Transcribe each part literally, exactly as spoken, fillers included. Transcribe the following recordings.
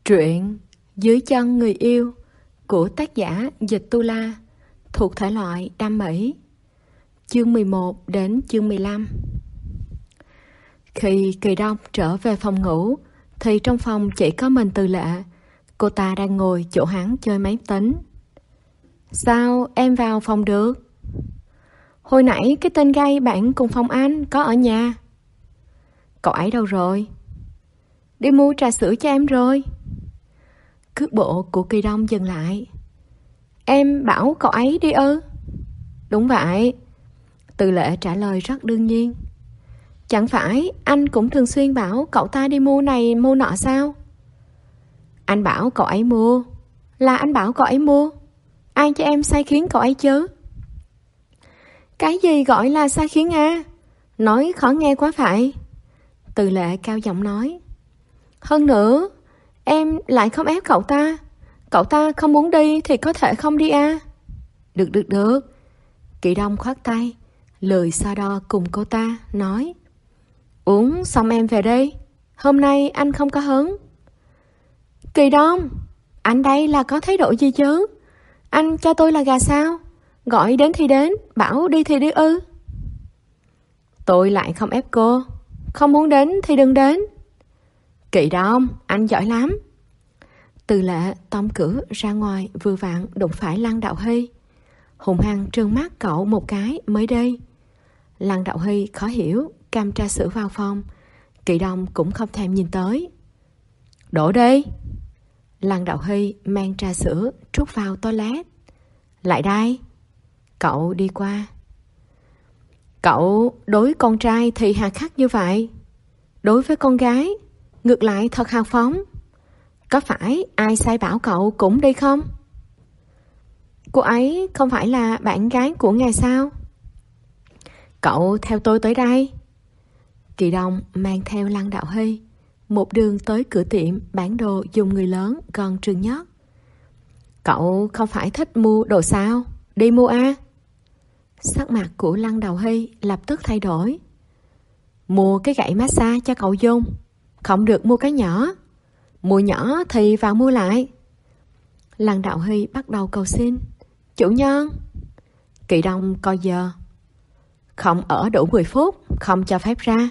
Truyện Dưới chân người yêu của tác giả Dịch Tu La thuộc thể loại đam mỹ. Chương mười một đến chương mười lăm. Khi Kỳ Đông trở về phòng ngủ thì trong phòng chỉ có mình Từ Lệ. Cô ta đang ngồi chỗ hắn chơi máy tính. Sao em vào phòng được? Hồi nãy cái tên gay bạn cùng phòng anh có ở nhà. Cậu ấy đâu rồi? Đi mua trà sữa cho em rồi. Cước bộ của Kỳ Đông dừng lại. Em bảo cậu ấy đi ư? Đúng vậy. Từ Lệ trả lời rất đương nhiên. Chẳng phải anh cũng thường xuyên bảo cậu ta đi mua này mua nọ sao? Anh bảo cậu ấy mua. Là anh bảo cậu ấy mua. Ai cho em sai khiến cậu ấy chứ? Cái gì gọi là sai khiến à? Nói khó nghe quá phải. Từ Lệ cao giọng nói. Hơn nữa, em lại không ép cậu ta. Cậu ta không muốn đi thì có thể không đi à? Được được được. Kỳ Đông khoát tay, lười so đo cùng cô ta, nói. Uống xong em về đây. Hôm nay anh không có hứng. Kỳ Đông, anh đây là có thái độ gì chứ? Anh cho tôi là gà sao? Gọi đến thì đến, bảo đi thì đi ư? Tôi lại không ép cô. Không muốn đến thì đừng đến. Kỳ Đông, anh giỏi lắm. Từ Lệ tông cửa ra ngoài vừa vặn đụng phải Lăng Đạo Hy. Hùng hăng trừng mắt cậu một cái mới đây. Lăng Đạo Hy khó hiểu, cam trà sữa vào phòng. Kỳ Đông cũng không thèm nhìn tới. Đổ đi. Lăng Đạo Hy mang trà sữa trút vào toilet. Lại đây. Cậu đi qua. Cậu đối con trai thì hà khắc như vậy. Đối với con gái ngược lại thật hào phóng. Có phải ai sai bảo cậu cũng đi không? Cô ấy không phải là bạn gái của ngài sao? Cậu theo tôi tới đây. Kỳ Đông mang theo Lăng Đạo Hy một đường tới cửa tiệm bán đồ dùng người lớn gần trường nhất. Cậu không phải thích mua đồ sao? Đi mua à? Sắc mặt của Lăng Đạo Hy lập tức thay đổi. Mua cái gậy massage cho cậu dùng. Không được mua cái nhỏ. Mua nhỏ thì vào mua lại. Lăng Đạo Hy bắt đầu cầu xin. Chủ nhân. Kỳ Đông coi giờ. Không ở đủ mười phút, không cho phép ra.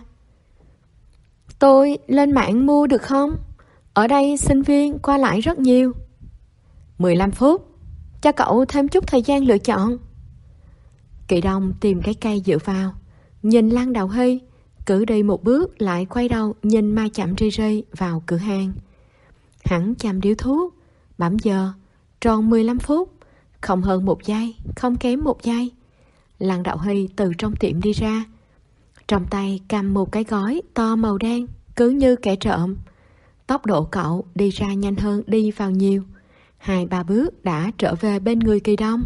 Tôi lên mạng mua được không? Ở đây sinh viên qua lại rất nhiều. mười lăm phút. Cho cậu thêm chút thời gian lựa chọn. Kỳ Đông tìm cái cây dựa vào. Nhìn Lăng Đạo Hy. Cứ đi một bước lại quay đầu nhìn Mai Chậm Ri Ri vào cửa hàng. Hắn chăm điếu thuốc. Bấm giờ. Tròn mười lăm phút. Không hơn một giây. Không kém một giây. Lăng Đạo Hy từ trong tiệm đi ra. Trong tay cầm một cái gói to màu đen. Cứ như kẻ trộm. Tốc độ cậu đi ra nhanh hơn đi vào nhiều. Hai ba bước đã trở về bên người Kỳ Đông.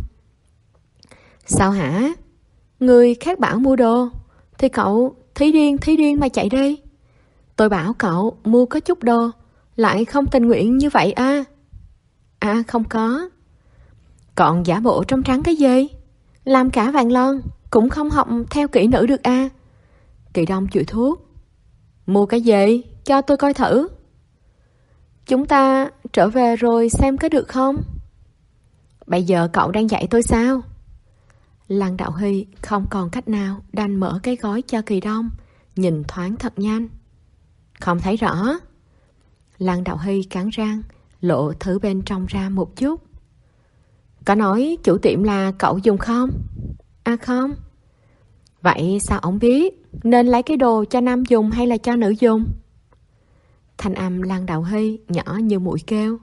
Sao hả? Người khác bảo mua đồ thì cậu thí điên thí điên mà chạy đi. Tôi bảo cậu mua có chút đồ lại không tình nguyện như vậy à? À không có. Còn giả bộ trong trắng cái gì? Làm cả vàng lon cũng không học theo kỹ nữ được à? Kỳ Đông chửi thuốc. Mua cái gì? Cho tôi coi thử. Chúng ta trở về rồi xem có được không? Bây giờ cậu đang dạy tôi sao? Lăng Đạo Hy không còn cách nào đành mở cái gói cho Kỳ Đông. Nhìn thoáng thật nhanh. Không thấy rõ. Lăng Đạo Hy cắn răng lộ thử bên trong ra một chút. Có nói chủ tiệm là cậu dùng không? À không. Vậy sao ổng biết nên lấy cái đồ cho nam dùng hay là cho nữ dùng? Thanh âm Lăng Đạo Hy nhỏ như mũi kêu.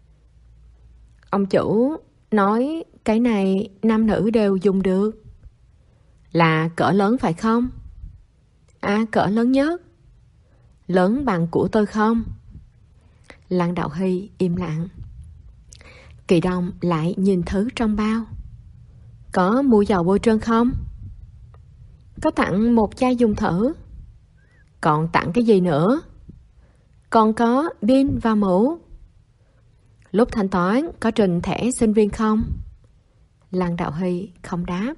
Ông chủ nói cái này nam nữ đều dùng được. Là cỡ lớn phải không? À cỡ lớn nhất. Lớn bằng của tôi không? Lăng Đạo Hy im lặng. Kỳ Đông lại nhìn thứ trong bao. Có mua dầu bôi trơn không? Có tặng một chai dùng thử. Còn tặng cái gì nữa? Còn có pin và mũ. Lúc thanh toán có trình thẻ sinh viên không? Lăng Đạo Hy không đáp.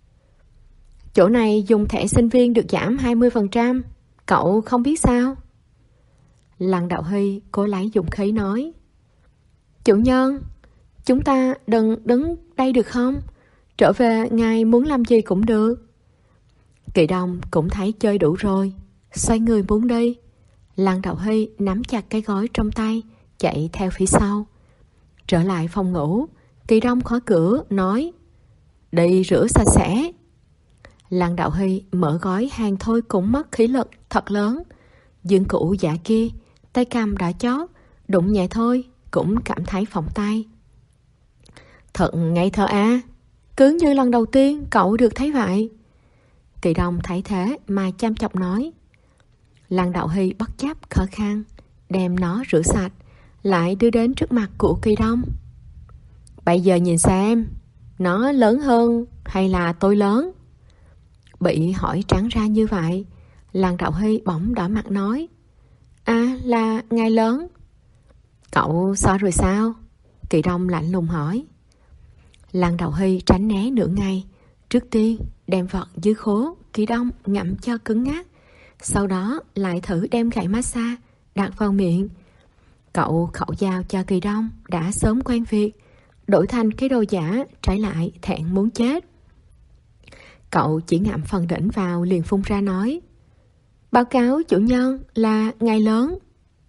Chỗ này dùng thẻ sinh viên được giảm hai mươi phần trăm. Cậu không biết sao? Lăng Đạo Hy cố lấy dũng khí nói: Chủ nhân, chúng ta đừng đứng đây được không? Trở về ngài muốn làm gì cũng được. Kỳ Đông cũng thấy chơi đủ rồi, xoay người muốn đi. Lăng Đạo Hy nắm chặt cái gói trong tay, chạy theo phía sau. Trở lại phòng ngủ, Kỳ Đông khóa cửa nói: Đi rửa sạch sẽ. Lăng Đạo Hy mở gói hàng thôi cũng mất khí lực thật lớn. Dương cụ dạ kia, tay cầm đã chót, đụng nhẹ thôi cũng cảm thấy phỏng tay. Thật ngây thơ à, cứ như lần đầu tiên cậu được thấy vậy. Kỳ Đông thấy thế mà chăm chọc nói. Lăng Đạo Hy bất chấp khó khăn, đem nó rửa sạch, lại đưa đến trước mặt của Kỳ Đông. Bây giờ nhìn xem, nó lớn hơn hay là tôi lớn? Bị hỏi trắng ra như vậy, Lăng Đạo Hy bỗng đỏ mặt nói: À, là ngài lớn. Cậu sao rồi sao? Kỳ Đông lạnh lùng hỏi. Lăng Đạo Hy tránh né nửa ngày, trước tiên đem vật dưới khố Kỳ Đông ngậm cho cứng ngắc, sau đó lại thử đem gậy massage đặt vào miệng. Cậu khẩu dao cho Kỳ Đông đã sớm quen việc, đổi thành cái đồ giả, trái lại thẹn muốn chết. Cậu chỉ ngậm phần đỉnh vào liền phun ra nói: Báo cáo chủ nhân là ngài lớn.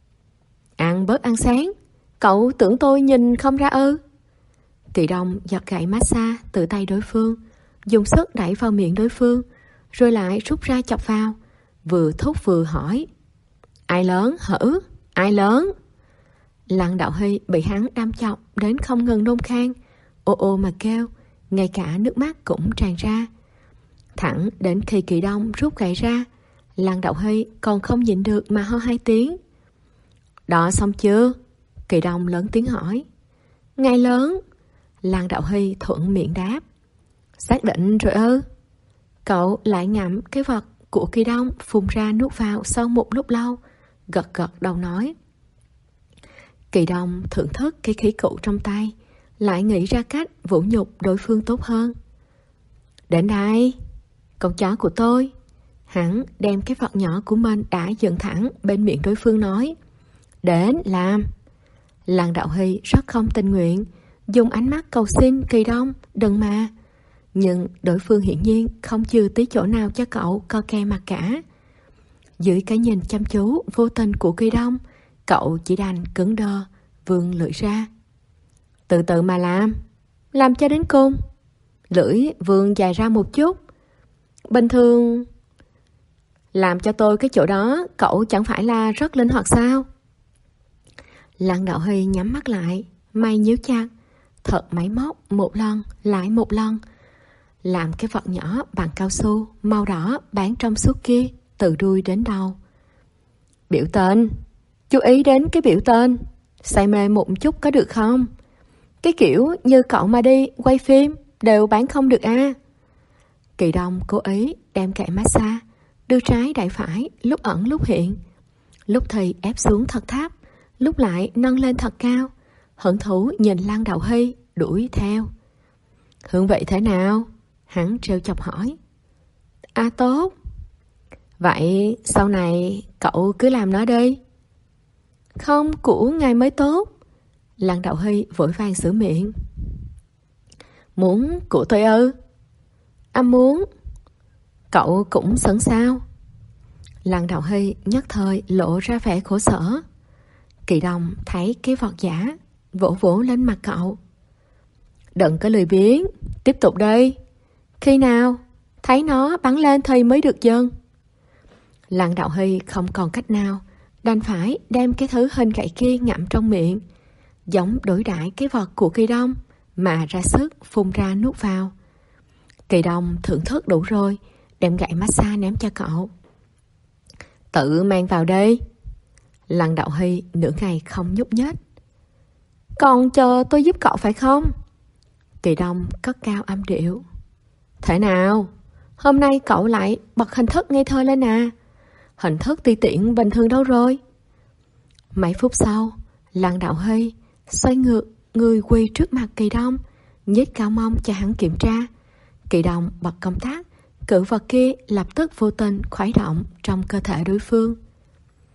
Ăn bớt ăn sáng, cậu tưởng tôi nhìn không ra ư? Kỳ Đông giật gậy massage từ tay đối phương, dùng sức đẩy vào miệng đối phương, rồi lại rút ra chọc vào, vừa thúc vừa hỏi: Ai lớn hử? Ai lớn? Lăng Đạo Hy bị hắn đâm chọc đến không ngừng nôn khan, ô ô mà kêu, ngay cả nước mắt cũng tràn ra. Thẳng đến khi Kỳ Đông rút gậy ra, Lăng Đạo Hy còn không nhịn được mà ho hai tiếng. Đọ xong chưa? Kỳ Đông lớn tiếng hỏi. Ngài lớn. Lăng Đạo Hy thuận miệng đáp. Xác định rồi ư? Cậu lại ngậm cái vật của Kỳ Đông phun ra nuốt vào sau một lúc lâu, gật gật đầu nói. Kỳ Đông thưởng thức cái khí cụ trong tay, lại nghĩ ra cách vũ nhục đối phương tốt hơn. Đến đây, con chó của tôi. Hắn đem cái vật nhỏ của mình đã dựng thẳng bên miệng đối phương nói. Đến làm. Lăng Đạo Hy rất không tình nguyện, dùng ánh mắt cầu xin Kỳ Đông đừng mà. Nhưng đối phương hiển nhiên không chừa tí chỗ nào cho cậu co ke mặt cả. Dưới cái nhìn chăm chú vô tình của Kỳ Đông, cậu chỉ đành cứng đơ, vươn lưỡi ra. Từ từ mà làm, làm cho đến cùng. Lưỡi vươn dài ra một chút. Bình thường làm cho tôi cái chỗ đó, cậu chẳng phải là rất linh hoạt sao? Lăng Đạo Hy nhắm mắt lại, mày nhíu chặt, thật máy móc một lần lại một lần, làm cái vật nhỏ bằng cao su màu đỏ bán trong suốt kia từ đuôi đến đầu. Biểu tên, chú ý đến cái biểu tên, say mê một chút có được không? Cái kiểu như cậu mà đi quay phim đều bán không được à? Kỳ Đông cố ý đem kệ massage đưa trái đại phải, lúc ẩn lúc hiện, lúc thì ép xuống thật thấp, lúc lại nâng lên thật cao. Hận thú nhìn Lăng Đạo Hy đuổi theo. Hương vị thế nào? Hắn trêu chọc hỏi. À tốt. Vậy sau này cậu cứ làm nó đi. Không, của ngài mới tốt. Lăng Đạo Hy vội vàng sửa miệng. Muốn của tôi ư? À muốn. Cậu cũng sẵn sao? Lăng Đạo Hy nhất thời lộ ra vẻ khổ sở. Kỳ Đông thấy cái vật giả, vỗ vỗ lên mặt cậu. Đừng có lười biếng, tiếp tục đi. Khi nào thấy nó bắn lên thì mới được dừng. Lăng Đạo Hy không còn cách nào, đành phải đem cái thứ hình gậy kia ngậm trong miệng, giống đối đãi cái vật của Kỳ Đông mà ra sức phun ra nuốt vào. Kỳ Đông thưởng thức đủ rồi, đem gậy massage ném cho cậu. Tự mang vào đây. Lăng Đạo Hy nửa ngày không nhúc nhích. Còn chờ tôi giúp cậu phải không? Kỳ Đông cất cao âm điệu. Thế nào? Hôm nay cậu lại bật hình thức ngây thơ lên à? Hình thức ti tiện bình thường đâu rồi? Mấy phút sau, Lăng Đạo Hy xoay ngược người quỳ trước mặt Kỳ Đông, nhếch cao mông cho hắn kiểm tra. Kỳ Đông bật công tắc, cự vật kia lập tức vô tình khuấy động trong cơ thể đối phương.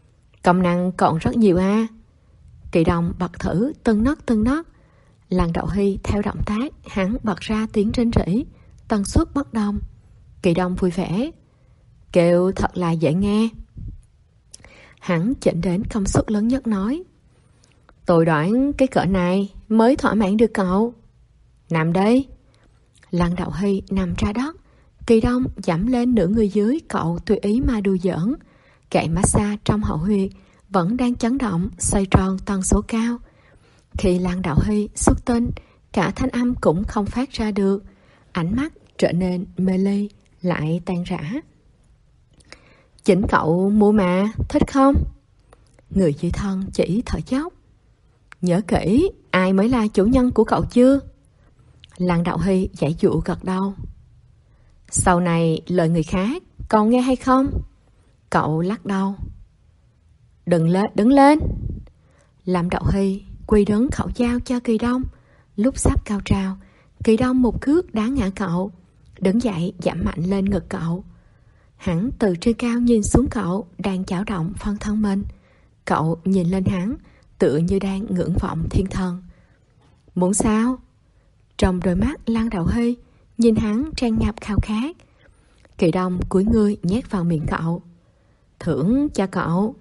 Công năng còn rất nhiều à. Kỳ Đông bật thử từng nấc từng nấc. Lăng Đậu Hy theo động tác hắn bật ra tiếng rên rỉ, tần suất bất đồng. Kỳ Đông vui vẻ, kêu thật là dễ nghe. Hắn chỉnh đến công suất lớn nhất nói, tôi đoán cái cỡ này mới thỏa mãn được cậu. Nằm đây. Lăng Đậu Hy nằm ra đất. Kỳ Đông dẫm lên nửa người dưới cậu tùy ý mà đùa giỡn. Gậy massage trong hậu huyệt vẫn đang chấn động, xoay tròn tần số cao. Khi Lăng Đậu Hy xuất tinh, cả thanh âm cũng không phát ra được. Ánh mắt trở nên mê ly, lại tan rã. Chính cậu mua mà, thích không? Người dưới thân chỉ thở dốc. Nhớ kỹ, ai mới là chủ nhân của cậu chưa? Lăng Đậu Hy giải dụ gật đầu. Sau này lời người khác, còn nghe hay không? Cậu lắc đầu. Đừng lên, đứng lên. Lăng Đậu Hy quỳ đứng khẩu dao cho Kỳ Đông. Lúc sắp cao trào, Kỳ Đông một cước đá ngã cậu, đứng dậy dẫm mạnh lên ngực cậu. Hắn từ trên cao nhìn xuống cậu đang chảo động phân thân mình. Cậu nhìn lên hắn, tựa như đang ngưỡng vọng thiên thần. Muốn sao? Trong đôi mắt Lăng Đậu Hy nhìn hắn tràn ngập khao khát. Kỳ Đông cúi người nhét vào miệng cậu. Thưởng cho cậu.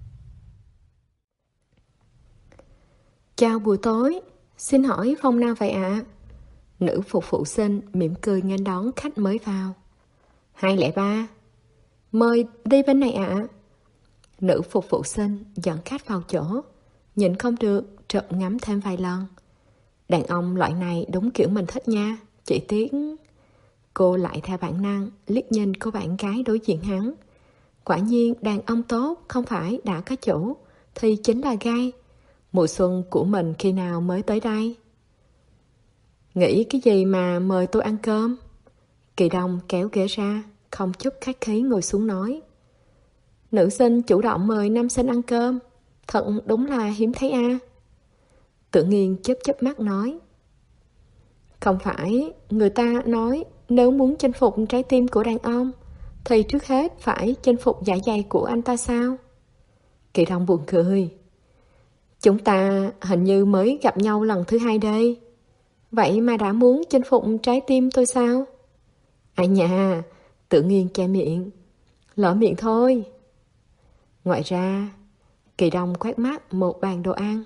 Chào buổi tối, xin hỏi phòng nào vậy ạ? À? Nữ phục vụ sinh mỉm cười nghênh đón khách mới vào. hai không ba. Mời đi bên này ạ. À. Nữ phục vụ sinh dẫn khách vào chỗ. Nhìn không được, trợn ngắm thêm vài lần. Đàn ông loại này đúng kiểu mình thích nha. Chỉ tiếc. Cô lại theo bản năng liếc nhìn cô bạn gái đối diện hắn. Quả nhiên đàn ông tốt không phải đã có chủ thì chính là gay. Mùa xuân của mình khi nào mới tới đây? Nghĩ cái gì mà mời tôi ăn cơm? Kỳ Đông kéo ghế ra, không chút khách khí ngồi xuống nói. Nữ sinh chủ động mời nam sinh ăn cơm, thật đúng là hiếm thấy a. À. Tự nhiên chớp chớp mắt nói. Không phải, người ta nói nếu muốn chinh phục trái tim của đàn ông thì trước hết phải chinh phục dạ dày của anh ta sao? Kỳ Đông buồn cười. Chúng ta hình như mới gặp nhau lần thứ hai đây. Vậy mà đã muốn chinh phục trái tim tôi sao? Ai nhà, tự nhiên che miệng. Lỡ miệng thôi. Ngoài ra, Kỳ Đông quét mắt một bàn đồ ăn.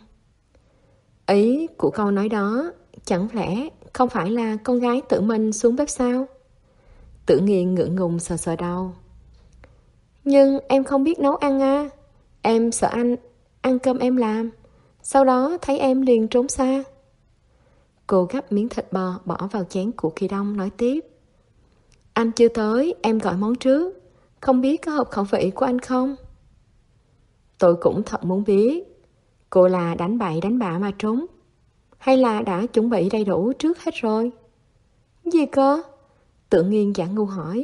Ý của câu nói đó chẳng lẽ không phải là con gái tự mình xuống bếp sao? Tự nhiên ngượng ngùng sờ sờ đầu. Nhưng em không biết nấu ăn à. Em sợ anh ăn cơm em làm, sau đó thấy em liền trốn xa. Cô gắp miếng thịt bò bỏ vào chén của Kỳ Đông nói tiếp. Anh chưa tới, em gọi món trước. Không biết có hợp khẩu vị của anh không? Tôi cũng thật muốn biết. Cô là đánh bậy đánh bạ mà trốn, hay là đã chuẩn bị đầy đủ trước hết rồi? Gì cơ? Tự nhiên giả ngu hỏi.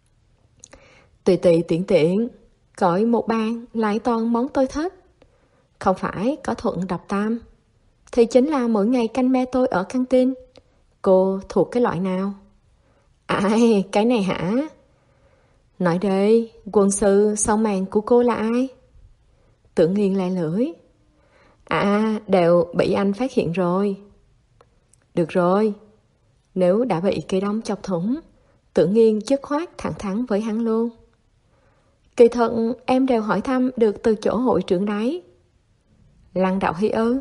Tùy tùy tiện tiện gọi một bàn lại toàn món tôi thích. Không phải có thuận độc tam thì chính là mỗi ngày canh me tôi ở căng tin. Cô thuộc cái loại nào? Ai, cái này hả? Nói đây, quân sư sau màn của cô là ai? Tự nhiên lại lưỡi. À, đều bị anh phát hiện rồi. Được rồi. Nếu đã bị Kỳ Đông chọc thủng, Tự nhiên dứt khoát thẳng thắn với hắn luôn. Kỳ thật em đều hỏi thăm được từ chỗ hội trưởng đấy. Lăng Đạo Hy ư?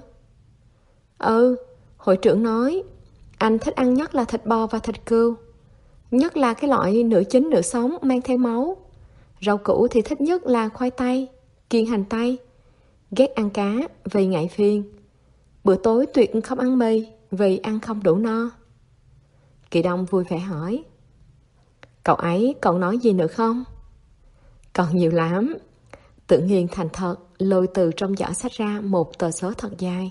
Ừ, hội trưởng nói anh thích ăn nhất là thịt bò và thịt cừu, nhất là cái loại nửa chín nửa sống mang theo máu. Rau củ thì thích nhất là khoai tây, kiêng hành tây. Ghét ăn cá vì ngại phiền. Bữa tối tuyệt không ăn mì vì ăn không đủ no. Kỳ Đông vui vẻ hỏi, cậu ấy còn nói gì nữa không? Còn nhiều lắm. Tự nhiên thành thật lôi từ trong giỏ sách ra một tờ số thật dài.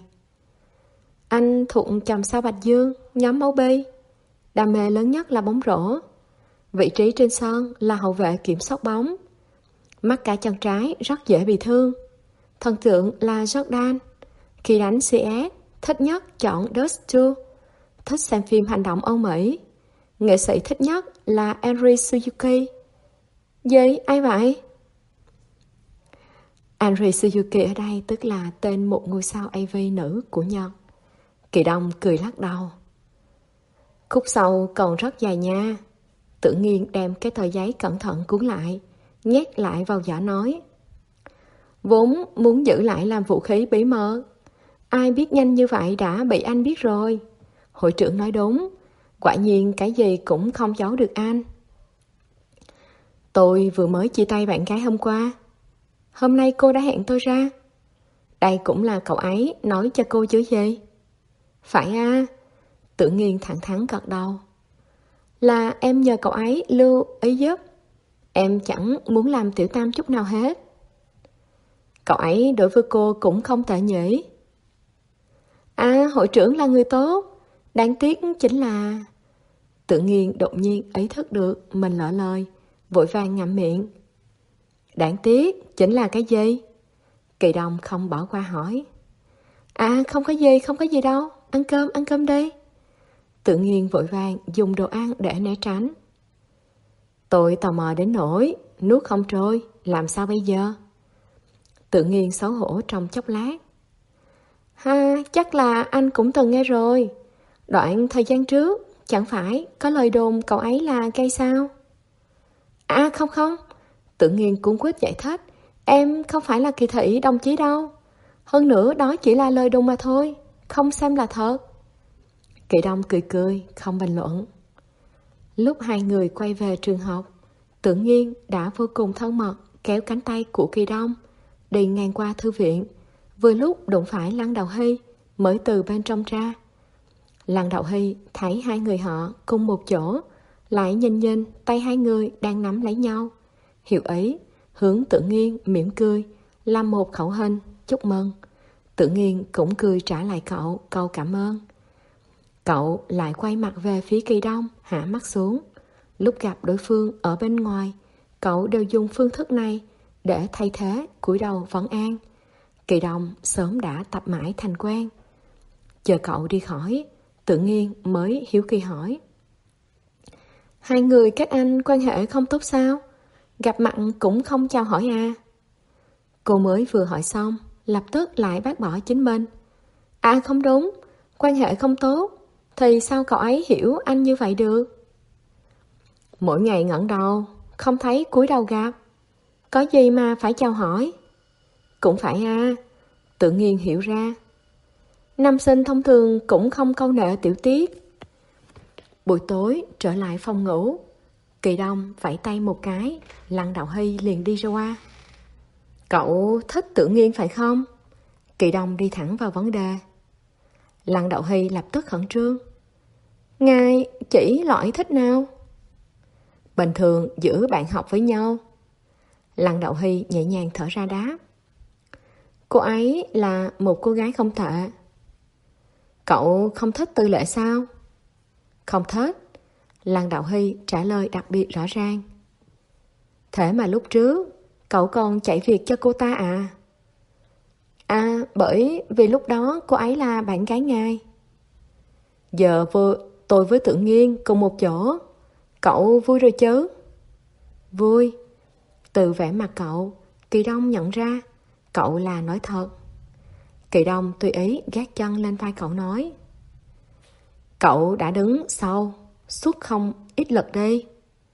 Anh thuộc chòm sao Bạch Dương, nhóm máu B. Đam mê lớn nhất là bóng rổ. Vị trí trên sân là hậu vệ kiểm soát bóng. Mắt cả chân trái rất dễ bị thương. Thần tượng là Jordan. Khi đánh xê ét, thích nhất chọn Dust hai. Thích xem phim hành động Âu Mỹ. Nghệ sĩ thích nhất là Eri Suzuki. Gì? Ai vậy? Anri Suzuki ở đây tức là tên một ngôi sao a vê nữ của Nhật. Kỳ Đông cười lắc đầu. Khúc sau còn rất dài nha. Tự nhiên đem cái tờ giấy cẩn thận cuốn lại, nhét lại vào giỏ nói. Vốn muốn giữ lại làm vũ khí bí mật. Ai biết nhanh như vậy đã bị anh biết rồi. Hội trưởng nói đúng. Quả nhiên cái gì cũng không giấu được anh. Tôi vừa mới chia tay bạn gái hôm qua. Hôm nay cô đã hẹn tôi ra. Đây cũng là cậu ấy nói cho cô chứ gì. Phải à? Tự nhiên thẳng thắn gật đầu. Là em nhờ cậu ấy lưu ý giúp. Em chẳng muốn làm tiểu tam chút nào hết. Cậu ấy đối với cô cũng không tệ nhỉ. À, hội trưởng là người tốt. Đáng tiếc chính là... Tự nhiên đột nhiên ý thức được mình lỡ lời, vội vàng ngậm miệng. Đáng tiếc chính là cái gì? Kỳ Đông không bỏ qua hỏi. À, không có gì, không có gì đâu. Ăn cơm, ăn cơm đi. Tự nhiên vội vàng dùng đồ ăn để né tránh. Tôi tò mò đến nỗi nuốt không trôi, làm sao bây giờ? Tự nhiên xấu hổ trong chốc lát. Ha, chắc là anh cũng từng nghe rồi. Đoạn thời gian trước, chẳng phải có lời đồn cậu ấy là gay sao? À không không, tự nhiên cuốn quýt giải thích. Em không phải là kỳ thị đồng chí đâu. Hơn nữa đó chỉ là lời đồn mà thôi, không xem là thật. Kỳ Đông cười cười, không bình luận. Lúc hai người quay về trường học, Tự nhiên đã vô cùng thân mật kéo cánh tay của Kỳ Đông đi ngang qua thư viện. Vừa lúc đụng phải Lăng Đào Hy mới từ bên trong ra. Lăng Đào Hy thấy hai người họ cùng một chỗ, lại nhìn nhìn tay hai người đang nắm lấy nhau, hiểu ý, hướng Tự Nhiên mỉm cười, làm một khẩu hình chúc mừng. Tự Nhiên cũng cười trả lại cậu câu cảm ơn. Cậu lại quay mặt về phía Kỳ Đông, hạ mắt xuống. Lúc gặp đối phương ở bên ngoài, cậu đều dùng phương thức này để thay thế cúi đầu vấn an. Kỳ Đông sớm đã tập mãi thành quen. Chờ cậu đi khỏi, Tự Nhiên mới hiếu kỳ hỏi: hai người các anh quan hệ không tốt sao? Gặp mặt cũng không chào hỏi à? Cô mới vừa hỏi xong, lập tức lại bác bỏ chính mình. À không đúng, quan hệ không tốt thì sao cậu ấy hiểu anh như vậy được? Mỗi ngày ngẩng đầu, không thấy cúi đầu gặp, có gì mà phải chào hỏi? Cũng phải à, Tự Nhiên hiểu ra. Nam sinh thông thường cũng không câu nệ tiểu tiết. Buổi tối trở lại phòng ngủ, Kỳ Đông vẫy tay một cái, Lăng Đào Hy liền đi ra qua. Cậu thích Tự Nhiên phải không? Kỳ Đông đi thẳng vào vấn đề. Lăng Đào Hy lập tức khẩn trương. Ngài chỉ loại thích nào? Bình thường giữa bạn học với nhau. Lăng Đào Hy nhẹ nhàng thở ra đáp. Cô ấy là một cô gái không tệ. Cậu không thích Tư Lệ sao? Không thích. Lăng Đào Hy trả lời đặc biệt rõ ràng. Thế mà lúc trước cậu còn chạy việc cho cô ta à? À, bởi vì lúc đó cô ấy là bạn gái ngài. Giờ vô, tôi với Tự Nhiên cùng một chỗ, cậu vui rồi chứ? Vui. Từ vẻ mặt cậu, Kỳ Đông nhận ra cậu là nói thật. Kỳ Đông tùy ý gác chân lên vai cậu nói. Cậu đã đứng sau suốt không ít lượt đi.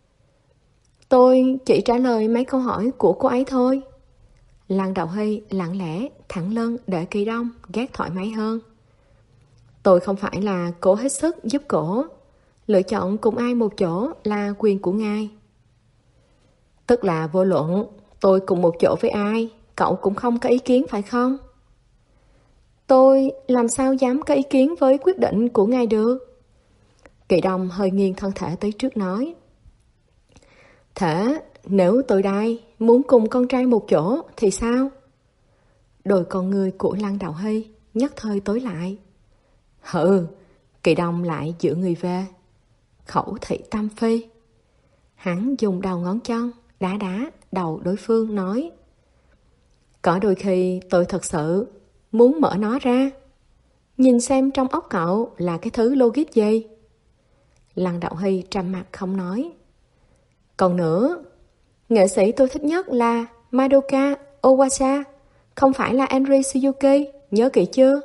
Tôi chỉ trả lời mấy câu hỏi của cô ấy thôi. Lăng Đào Hy lặng lẽ thẳng lưng để Kỳ Đông gác thoải mái hơn. Tôi không phải là cố hết sức giúp cổ. Lựa chọn cùng ai một chỗ là quyền của ngài. Tức là vô luận tôi cùng một chỗ với ai, cậu cũng không có ý kiến phải không? Tôi làm sao dám có ý kiến với quyết định của ngài được? Kỳ Đông hơi nghiêng thân thể tới trước nói. Thế nếu tôi đây muốn cùng con trai một chỗ thì sao? Đôi con người của Lăng Đào Hy nhất thời tối lại. Hừ, Kỳ Đông lại giữ người về. Khẩu thị tâm phi. Hắn dùng đầu ngón chân đá đá đầu đối phương nói. Có đôi khi tôi thật sự muốn mở nó ra, nhìn xem trong óc cậu là cái thứ logic gì. Lăng Đào Hy trầm mặt không nói. Còn nữa, nghệ sĩ tôi thích nhất là Madoka Owasa, không phải là Enri Suzuki, nhớ kỹ chưa?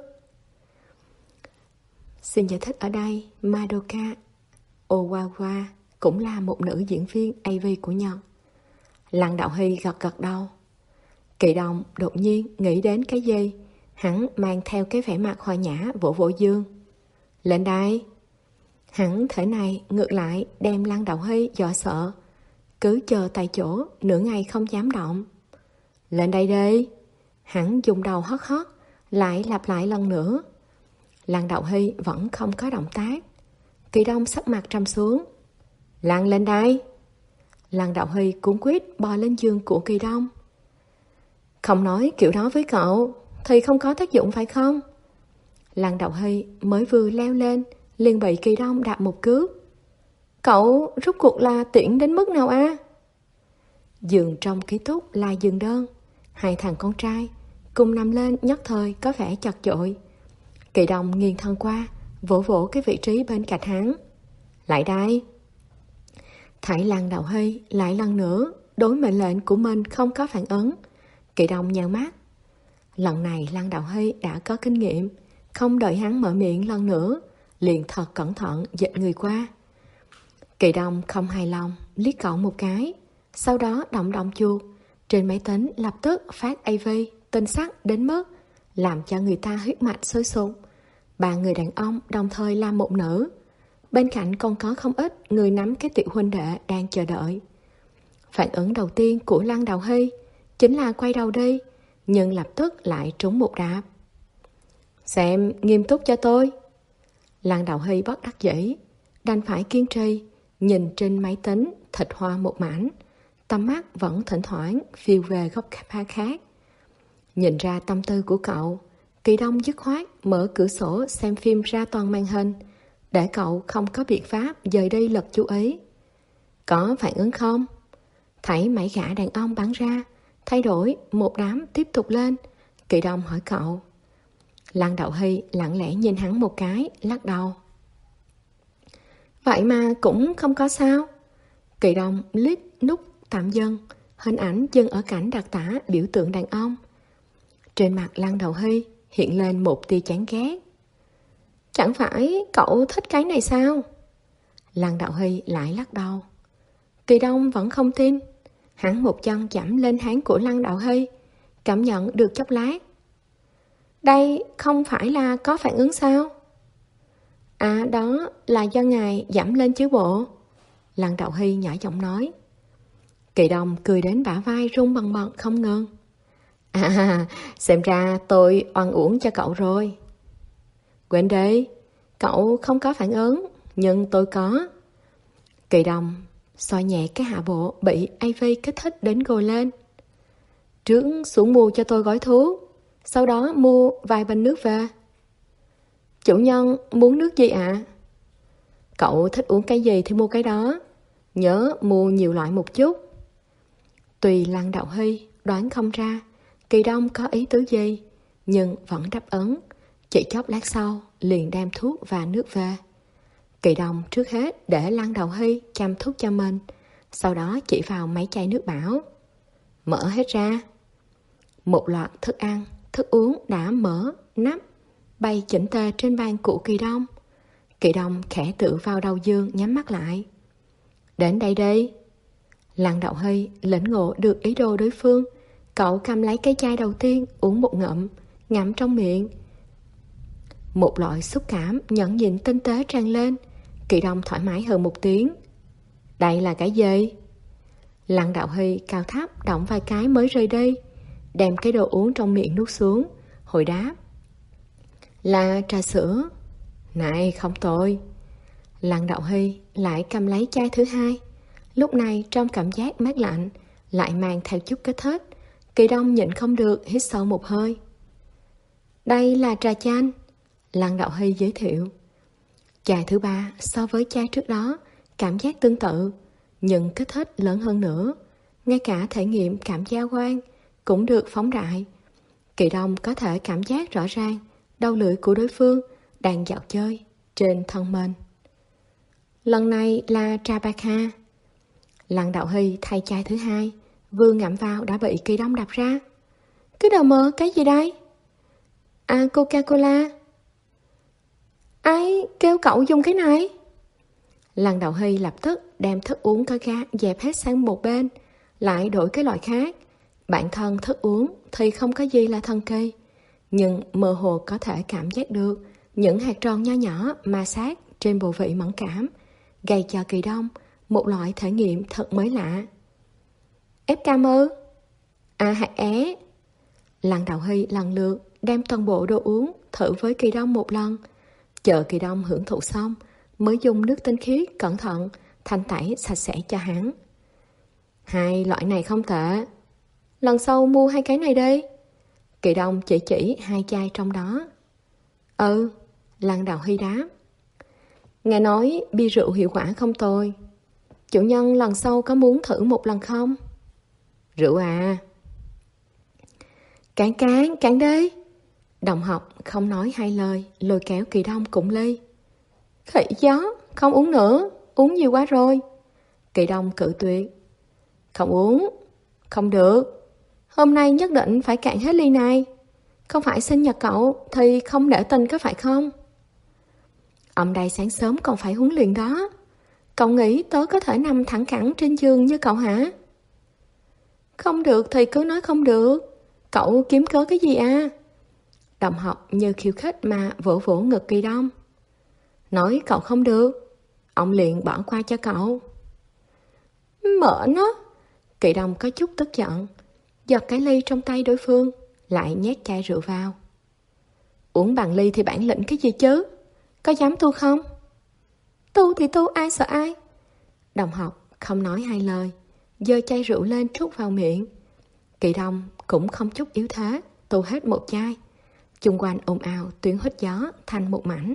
Xin giải thích ở đây, Madoka Owawa cũng là một nữ diễn viên a vê của Nhật. Lăng Đạo Hy gật gật đầu. Kỳ Đông đột nhiên nghĩ đến cái gì, hắn mang theo cái vẻ mặt hòa nhã vỗ vỗ dương. Lên đây. Hắn thể này ngược lại đem Lăng Đạo Hy dọa sợ, cứ chờ tại chỗ nửa ngày không dám động. Lên đây đi. Hắn dùng đầu hót hót, lại lặp lại lần nữa. Lăng Đạo Hy vẫn không có động tác. Kỳ Đông sắc mặt trầm xuống. Lăn lên đây. Lăng Đạo Hy cuống quýt bò lên giường của Kỳ Đông. Không nói kiểu đó với cậu thì không có tác dụng phải không? Lăng Đạo Hy mới vừa leo lên liền bị Kỳ Đông đạp một cước. Cậu rốt cuộc là tiện đến mức nào a? Giường trong ký túc là giường đơn, hai thằng con trai cùng nằm lên nhất thời có vẻ chật chội. Kỳ Đông nghiêng thân qua, vỗ vỗ cái vị trí bên cạnh hắn. Lại đây. Thấy Lăng Đạo Hy lại lần nữa đối mệnh lệnh của mình không có phản ứng. Kỳ Đông nheo mắt. Lần này Lăng Đạo Hy đã có kinh nghiệm, không đợi hắn mở miệng lần nữa, liền thật cẩn thận dịch người qua. Kỳ Đông không hài lòng, liếc cậu một cái, sau đó động động chuột. Trên máy tính lập tức phát a vê tinh sắc đến mức làm cho người ta huyết mạch sôi sục. Ba người đàn ông đồng thời làm một nữ. Bên cạnh còn có không ít người nắm cái tiểu huynh đệ đang chờ đợi. Phản ứng đầu tiên của Lăng Đạo Hy chính là quay đầu đi, nhưng lập tức lại trúng một đạp. Xem nghiêm túc cho tôi. Lăng Đạo Hy bất đắc dĩ, đành phải kiên trì, nhìn trên máy tính thịt hoa một mảnh, tầm mắt vẫn thỉnh thoảng phiêu về góc pha khác. Nhìn ra tâm tư của cậu, Kỳ Đông dứt khoát mở cửa sổ xem phim ra toàn màn hình, để cậu không có biện pháp dời đi lật chú ý. Có phản ứng không? Thấy mấy gã đàn ông bắn ra, thay đổi một đám tiếp tục lên. Kỳ Đông hỏi cậu. Lăng Đạo Hy lặng lẽ nhìn hắn một cái, lắc đầu. Vậy mà cũng không có sao. Kỳ Đông liếc nút tạm dừng, hình ảnh dừng ở cảnh đặc tả biểu tượng đàn ông. Trên mặt Lăng Đạo Hy hiện lên một tia chán ghét. Chẳng phải cậu thích cái này sao? Lăng Đạo Hy lại lắc đầu. Kỳ Đông vẫn không tin. Hắn một chân chạm lên háng của Lăng Đạo Hy, cảm nhận được chốc lát. Đây không phải là có phản ứng sao? À, đó là do ngài giảm lên chứ bộ. Lăng Đạo Hy nhỏ giọng nói. Kỳ Đông cười đến bả vai run bần bật không ngừng. À, xem ra tôi oan uổng cho cậu rồi. Quên đi, cậu không có phản ứng, nhưng tôi có. Kỳ Đông xoa nhẹ cái hạ bộ bị a vê kích thích đến gồi lên. Trước xuống mua cho tôi gói thuốc, sau đó mua vài bình nước về. Chủ nhân muốn nước gì ạ? À? Cậu thích uống cái gì thì mua cái đó, nhớ mua nhiều loại một chút. Tùy Lăng Đạo Hy đoán không ra Kỳ Đông có ý tứ gì, nhưng vẫn đáp ứng. Chỉ chốc lát sau liền đem thuốc và nước về. Kỳ Đông trước hết để Lăng Đạo Hy chăm thuốc cho mình, sau đó chỉ vào mấy chai nước bảo. Mở hết ra. Một loạt thức ăn, thức uống đã mở nắp bày chỉnh tề trên bàn của Kỳ Đông. Kỳ Đông khẽ tựa vào đầu giường nhắm mắt lại. Đến đây đi. Lăng Đạo Hy lĩnh ngộ được ý đồ đối phương. Cậu cầm lấy cái chai đầu tiên, uống một ngụm, ngậm trong miệng. Một loại xúc cảm nhẫn nhịn tinh tế tràn lên. Kỳ Đông thoải mái hơn một tiếng. Đây là cái gì? Lăng Đạo Hy cao thấp động vài cái mới rời đi, đem cái đồ uống trong miệng nuốt xuống, hồi đáp. Là trà sữa. Này không tồi. Lăng Đạo Hy lại cầm lấy chai thứ hai. Lúc này trong cảm giác mát lạnh lại mang theo chút kích thích. Kỳ Đông nhịn không được hít sâu một hơi. Đây là trà chanh. Lăng Đạo Hy giới thiệu. Chai thứ ba so với chai trước đó cảm giác tương tự, nhưng kích thích lớn hơn nữa. Ngay cả thể nghiệm cảm giác quan cũng được phóng đại. Kỳ Đông có thể cảm giác rõ ràng đầu lưỡi của đối phương đang dạo chơi trên thân mình. Lần này là trà bạc hà. Lăng Đạo Hy thay chai thứ hai, vừa ngậm vào đã bị Kỳ Đông đập ra. Cứ đờ mờ cái gì đây? À, Coca-Cola. Ai kêu cậu dùng cái này? Lăng Đầu Hy lập tức đem thức uống có ga dẹp hết sang một bên, lại đổi cái loại khác. Bản thân thức uống thì không có gì là thần kỳ, nhưng mơ hồ có thể cảm giác được những hạt tròn nho nhỏ ma sát trên bộ vị mẫn cảm, gây cho Kỳ Đông một loại thể nghiệm thật mới lạ. Ép cam ư? À, hạt é. Lăng Đầu Hy lần lượt đem toàn bộ đồ uống thử với Kỳ Đông một lần, chờ Kỳ Đông hưởng thụ xong mới dùng nước tinh khiết cẩn thận thanh tẩy sạch sẽ cho hắn. Hai loại này không tệ, lần sau mua hai cái này đi. Kỳ Đông chỉ chỉ hai chai trong đó. Ừ, Lăng Đầu Hy đáp. Nghe nói bia rượu hiệu quả không tồi. Chủ nhân lần sau có muốn thử một lần không? Rượu à? Cạn cạn, cạn đi. Đồng học không nói hai lời, lôi kéo Kỳ Đông cùng ly. Khỉ gió, không uống nữa, uống nhiều quá rồi. Kỳ Đông cự tuyệt. Không uống, không được. Hôm nay nhất định phải cạn hết ly này. Không phải sinh nhật cậu thì không để tình có phải không? Ông đây sáng sớm còn phải huấn luyện đó. Cậu nghĩ tớ có thể nằm thẳng cẳng trên giường như cậu hả? Không được thì cứ nói không được. Cậu kiếm cớ cái gì à? Đồng học như khiêu khích mà vỗ vỗ ngực Kỳ Đông. Nói cậu không được, ông liền bỏ qua cho cậu. Mở nó. Kỳ Đông có chút tức giận, giật cái ly trong tay đối phương, lại nhét chai rượu vào. Uống bằng ly thì bản lĩnh cái gì chứ? Có dám tu không? Tu thì tu, ai sợ ai? Đồng học không nói hai lời, giơ chai rượu lên trút vào miệng. Kỳ Đông cũng không chút yếu thế, tu hết một chai. Chung quanh ồn ào tuyến hít gió thành một mảnh.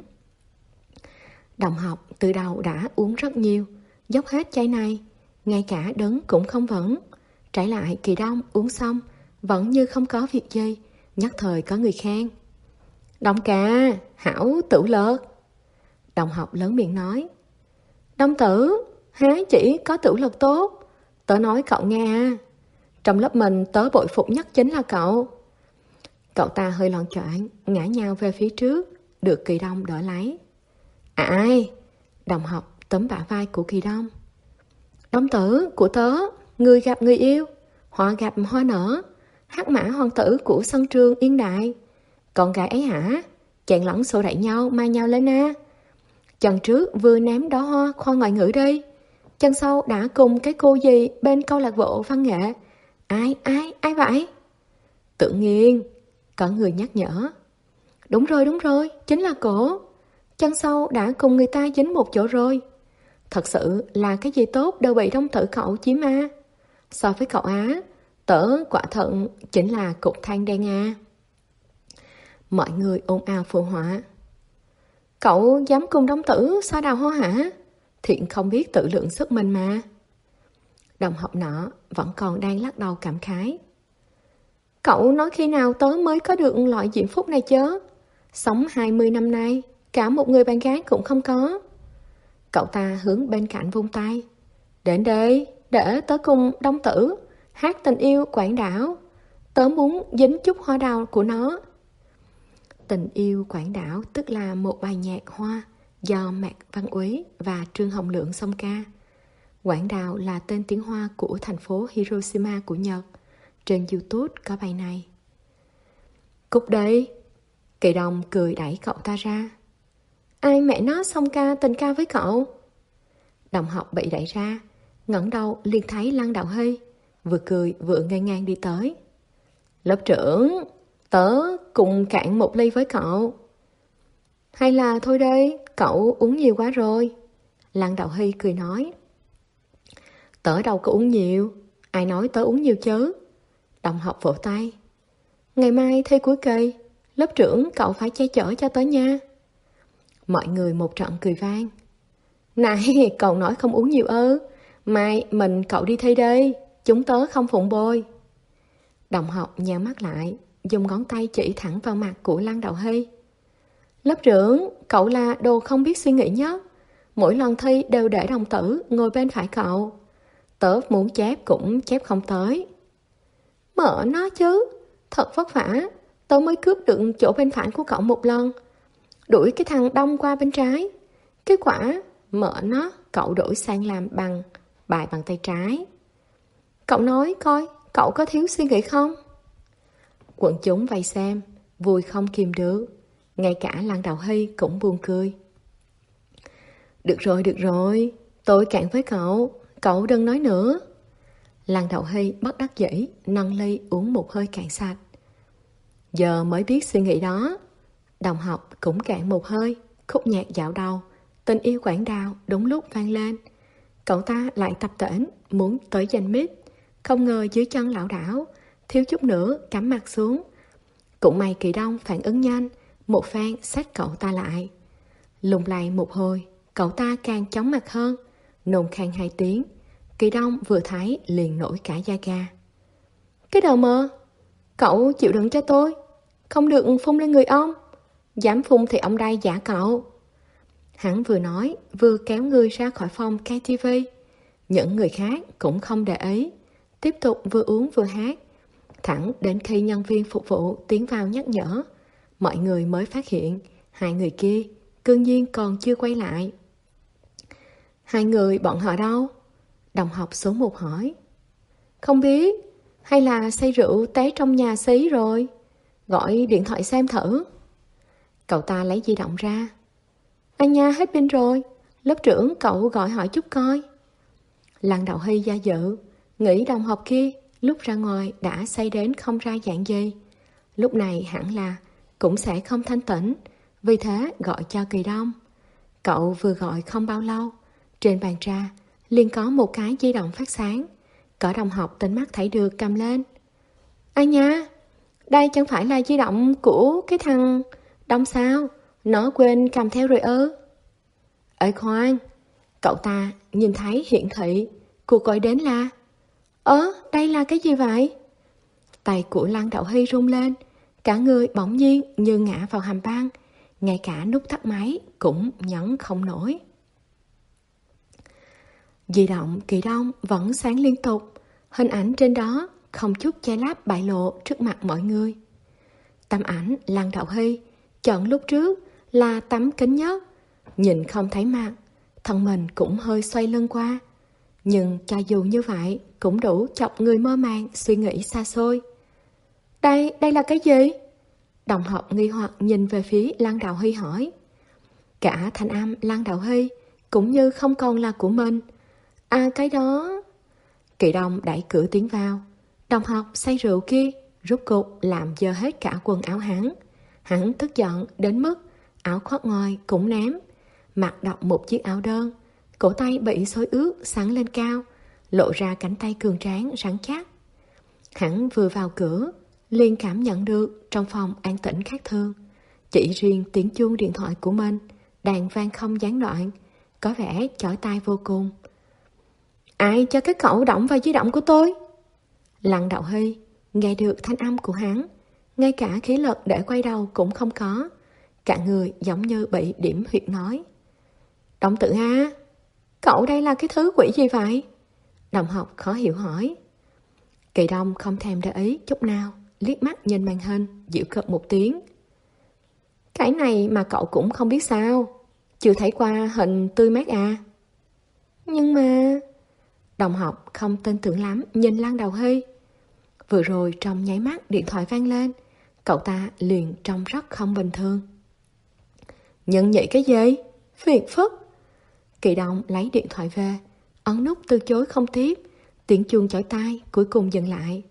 Đồng học từ đầu đã uống rất nhiều, dốc hết chai này, ngay cả đứng cũng không vững. Trái lại Kỳ Đông uống xong vẫn như không có việc gì, nhất thời có người khen. Đông ca, hảo tử lực. Đồng học lớn miệng nói. Đông tử, há chỉ có tử lực tốt. Tớ nói cậu nghe à, trong lớp mình tớ bội phục nhất chính là cậu. Cậu ta hơi loạn choạng, ngã nhào về phía trước, được Kỳ Đông đỡ lấy. À ai? Đồng học túm bả vai của Kỳ Đông. Đông tử của tớ, người gặp người yêu, họ gặp hoa nở, hắc mã hoàng tử của sân trường Yên Đại. Con gái ấy hả? Chàng lẫn xô đẩy nhau, mai nhau lên a. Chân trước vừa ném đóa hoa khoa ngoại ngữ đi, chân sau đã cùng cái cô gì bên câu lạc bộ văn nghệ. Ai, ai, ai vậy? Tự nhiên, có người nhắc nhở. Đúng rồi, đúng rồi, chính là cổ. Chân sau đã cùng người ta dính một chỗ rồi. Thật sự là cái gì tốt đều bị Đông tử cậu chiếm ma. So với cậu á, tớ quả thận chính là cục than đen à. Mọi người ồn ào phụ họa. Cậu dám cùng Đông tử so đào hoa hả? Thiện không biết tự lượng sức mình mà. Đồng học nọ vẫn còn đang lắc đầu cảm khái. Cậu nói khi nào tớ mới có được loại diễm phúc này chớ? Sống hai mươi năm nay, cả một người bạn gái cũng không có. Cậu ta hướng bên cạnh vung tay. Đến đây, để tớ cùng Đông tử hát tình yêu quảng đảo. Tớ muốn dính chút hoa đào của nó. Tình yêu quảng đảo tức là một bài nhạc hoa do Mạc Văn Úy và Trương Hồng Lượng song ca. Quảng đảo là tên tiếng Hoa của thành phố Hiroshima của Nhật. Trên YouTube có bài này. Cúc đây. Kỳ Đông cười đẩy cậu ta ra. Ai mẹ nó song ca tình ca với cậu? Đồng học bị đẩy ra, ngẩng đầu liền thấy Lăng Đạo Hy, vừa cười vừa nghênh ngang đi tới. Lớp trưởng, tớ cùng cạn một ly với cậu. Hay là thôi đây, cậu uống nhiều quá rồi. Lăng Đạo Hy cười nói. Tớ đâu có uống nhiều, ai nói tớ uống nhiều chứ? Đồng học vỗ tay. Ngày mai thi cuối kỳ, lớp trưởng cậu phải che chở cho tớ nha. Mọi người một trận cười vang. Này, cậu nói không uống nhiều ư? Mai mình cậu đi thi đi, chúng tớ không phụng bồi. Đồng học nheo mắt lại, dùng ngón tay chỉ thẳng vào mặt của Lăng Đạo Hy. Lớp trưởng, cậu là đồ không biết suy nghĩ nhất. Mỗi lần thi đều để đồng tử ngồi bên phải cậu. Tớ muốn chép cũng chép không tới. Mở nó chứ, Thật vất vả, tớ mới cướp được chỗ bên phải của cậu một lần, đuổi cái thằng Đông qua bên trái. Kết quả, mợ nó, cậu đổi sang làm bằng bài bằng tay trái. Cậu nói coi, cậu có thiếu suy nghĩ không? Quần chúng vây xem, vui không kìm được. Ngay cả Lăng Đạo Hy cũng buồn cười. Được rồi, được rồi, tôi cạn với cậu, cậu đừng nói nữa. Lăng Đạo Hy bất đắc dĩ nâng ly uống một hơi cạn sạch. Giờ mới biết suy nghĩ đó. Đồng học cũng cạn một hơi. Khúc nhạc dạo đầu Tình Yêu Quảng Đào đúng lúc vang lên. Cậu ta lại tập tễnh muốn tới giành mic, không ngờ dưới chân lảo đảo, thiếu chút nữa cắm mặt xuống. Cũng may Kỳ Đông phản ứng nhanh, một phen xách cậu ta lại. Lùng lay một hồi, cậu ta càng chóng mặt hơn, nôn khan hai tiếng. Kỳ Đông vừa thấy liền nổi cả da gà. Cái đầu mơ, cậu chịu đựng cho tôi, không được phun lên người ông. Dám phun thì ông đây giả cậu. Hắn vừa nói vừa kéo người ra khỏi phòng ca tê vê. Những người khác cũng không để ý, tiếp tục vừa uống vừa hát. Thẳng đến khi nhân viên phục vụ tiến vào nhắc nhở, mọi người mới phát hiện hai người kia cương nhiên còn chưa quay lại. Hai người bọn họ đâu? Đồng học số một hỏi. Không biết, hay là say rượu té trong nhà xí rồi. Gọi điện thoại xem thử. Cậu ta lấy di động ra. Anh nha, hết pin rồi, lớp trưởng cậu gọi hỏi chút coi. Lăng Đạo Hy do dự, nghĩ đồng học kia lúc ra ngoài đã say đến không ra dạng gì. Lúc này hẳn là cũng sẽ không thanh tĩnh, vì thế gọi cho Kỳ Đông. Cậu vừa gọi không bao lâu, trên bàn trà liền có một cái di động phát sáng. Cỡ đồng học tinh mắt thấy được cầm lên. Anh nha, đây chẳng phải là di động của cái thằng Đông sao? Nó quên cầm theo rồi ư? Ê khoan, cậu ta nhìn thấy hiển thị cuộc gọi đến là Ơ, đây là cái gì vậy? Tay của Lăng Đạo Hy rung lên, cả người bỗng nhiên như ngã vào hầm băng, ngay cả nút tắt máy cũng nhấn không nổi. Di động Kỳ Đông vẫn sáng liên tục, hình ảnh trên đó không chút che lấp bại lộ trước mặt mọi người. Tấm ảnh Lăng Đạo Hy chọn lúc trước là tấm kính nhất, nhìn không thấy mặt, thân mình cũng hơi xoay lưng qua. Nhưng cho dù như vậy cũng đủ chọc người mơ màng suy nghĩ xa xôi. Đây, đây là cái gì? Đồng học nghi hoặc nhìn về phía Lăng Đạo Hy hỏi. Cả thanh âm Lăng Đạo Hy cũng như không còn là của mình. À cái đó... Kỳ Đông đẩy cửa tiến vào. Đồng học say rượu kia rút cục làm dơ hết cả quần áo hắn. Hắn tức giận đến mức áo khoác ngoài cũng ném, mặc đọc một chiếc áo đơn, cổ tay bị xối ướt sắn lên cao, lộ ra cánh tay cường tráng rắn chắc. Hắn vừa vào cửa liền cảm nhận được trong phòng an tĩnh khác thường. Chỉ riêng tiếng chuông điện thoại của mình đang vang không gián đoạn, có vẻ chói tai vô cùng. Ai cho cái cậu động vào di động của tôi? Lăng Đạo Hy nghe được thanh âm của hắn, ngay cả khí lực để quay đầu cũng không có, cả người giống như bị điểm huyệt nói. Đồng tử ha, cậu đây là cái thứ quỷ gì vậy? Đồng học khó hiểu hỏi. Kỳ Đông không thèm để ý chút nào, liếc mắt nhìn màn hình, giễu cợt một tiếng. Cái này mà cậu cũng không biết sao? Chưa thấy qua hình tươi mát à? Nhưng mà... Đồng học không tin tưởng lắm nhìn Lăng Đạo Hy. Vừa rồi trong nháy mắt điện thoại vang lên, cậu ta liền trông rất không bình thường. Nhận nhị cái gì? Phiền phức. Kỳ Đông lấy điện thoại về, ấn nút từ chối không tiếp. Tiếng chuông chói tai cuối cùng dừng lại.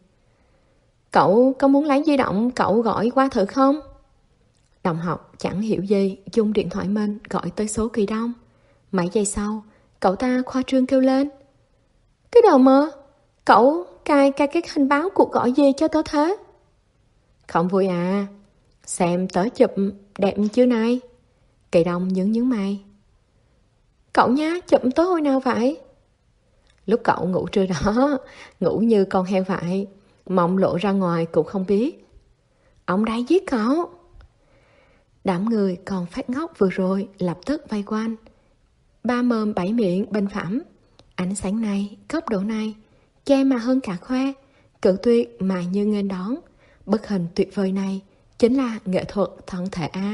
Cậu có muốn lấy di động cậu gọi qua thử không? Đồng học chẳng hiểu gì dùng điện thoại mình gọi tới số Kỳ Đông. Mấy giây sau, cậu ta khoa trương kêu lên. Cái đồ mơ, cậu cài cài cái hình báo cuộc gọi gì cho tớ thế? Không vui à, xem tớ chụp đẹp chưa này? Kỳ Đông nhướng nhướng mày. Cậu nhá, chụp tớ hồi nào vậy? Lúc cậu ngủ trưa đó, ngủ như con heo vậy, mộng lộ ra ngoài cũng không biết. Ông đã giết cậu. Đám người còn phát ngốc vừa rồi lập tức vây quanh. Ba mồm bảy miệng bình phẩm. Ánh sáng này, góc độ này, che mà hơn cả khoe, cự tuyệt mà như nghênh đón. Bức hình tuyệt vời này chính là nghệ thuật thân thể A.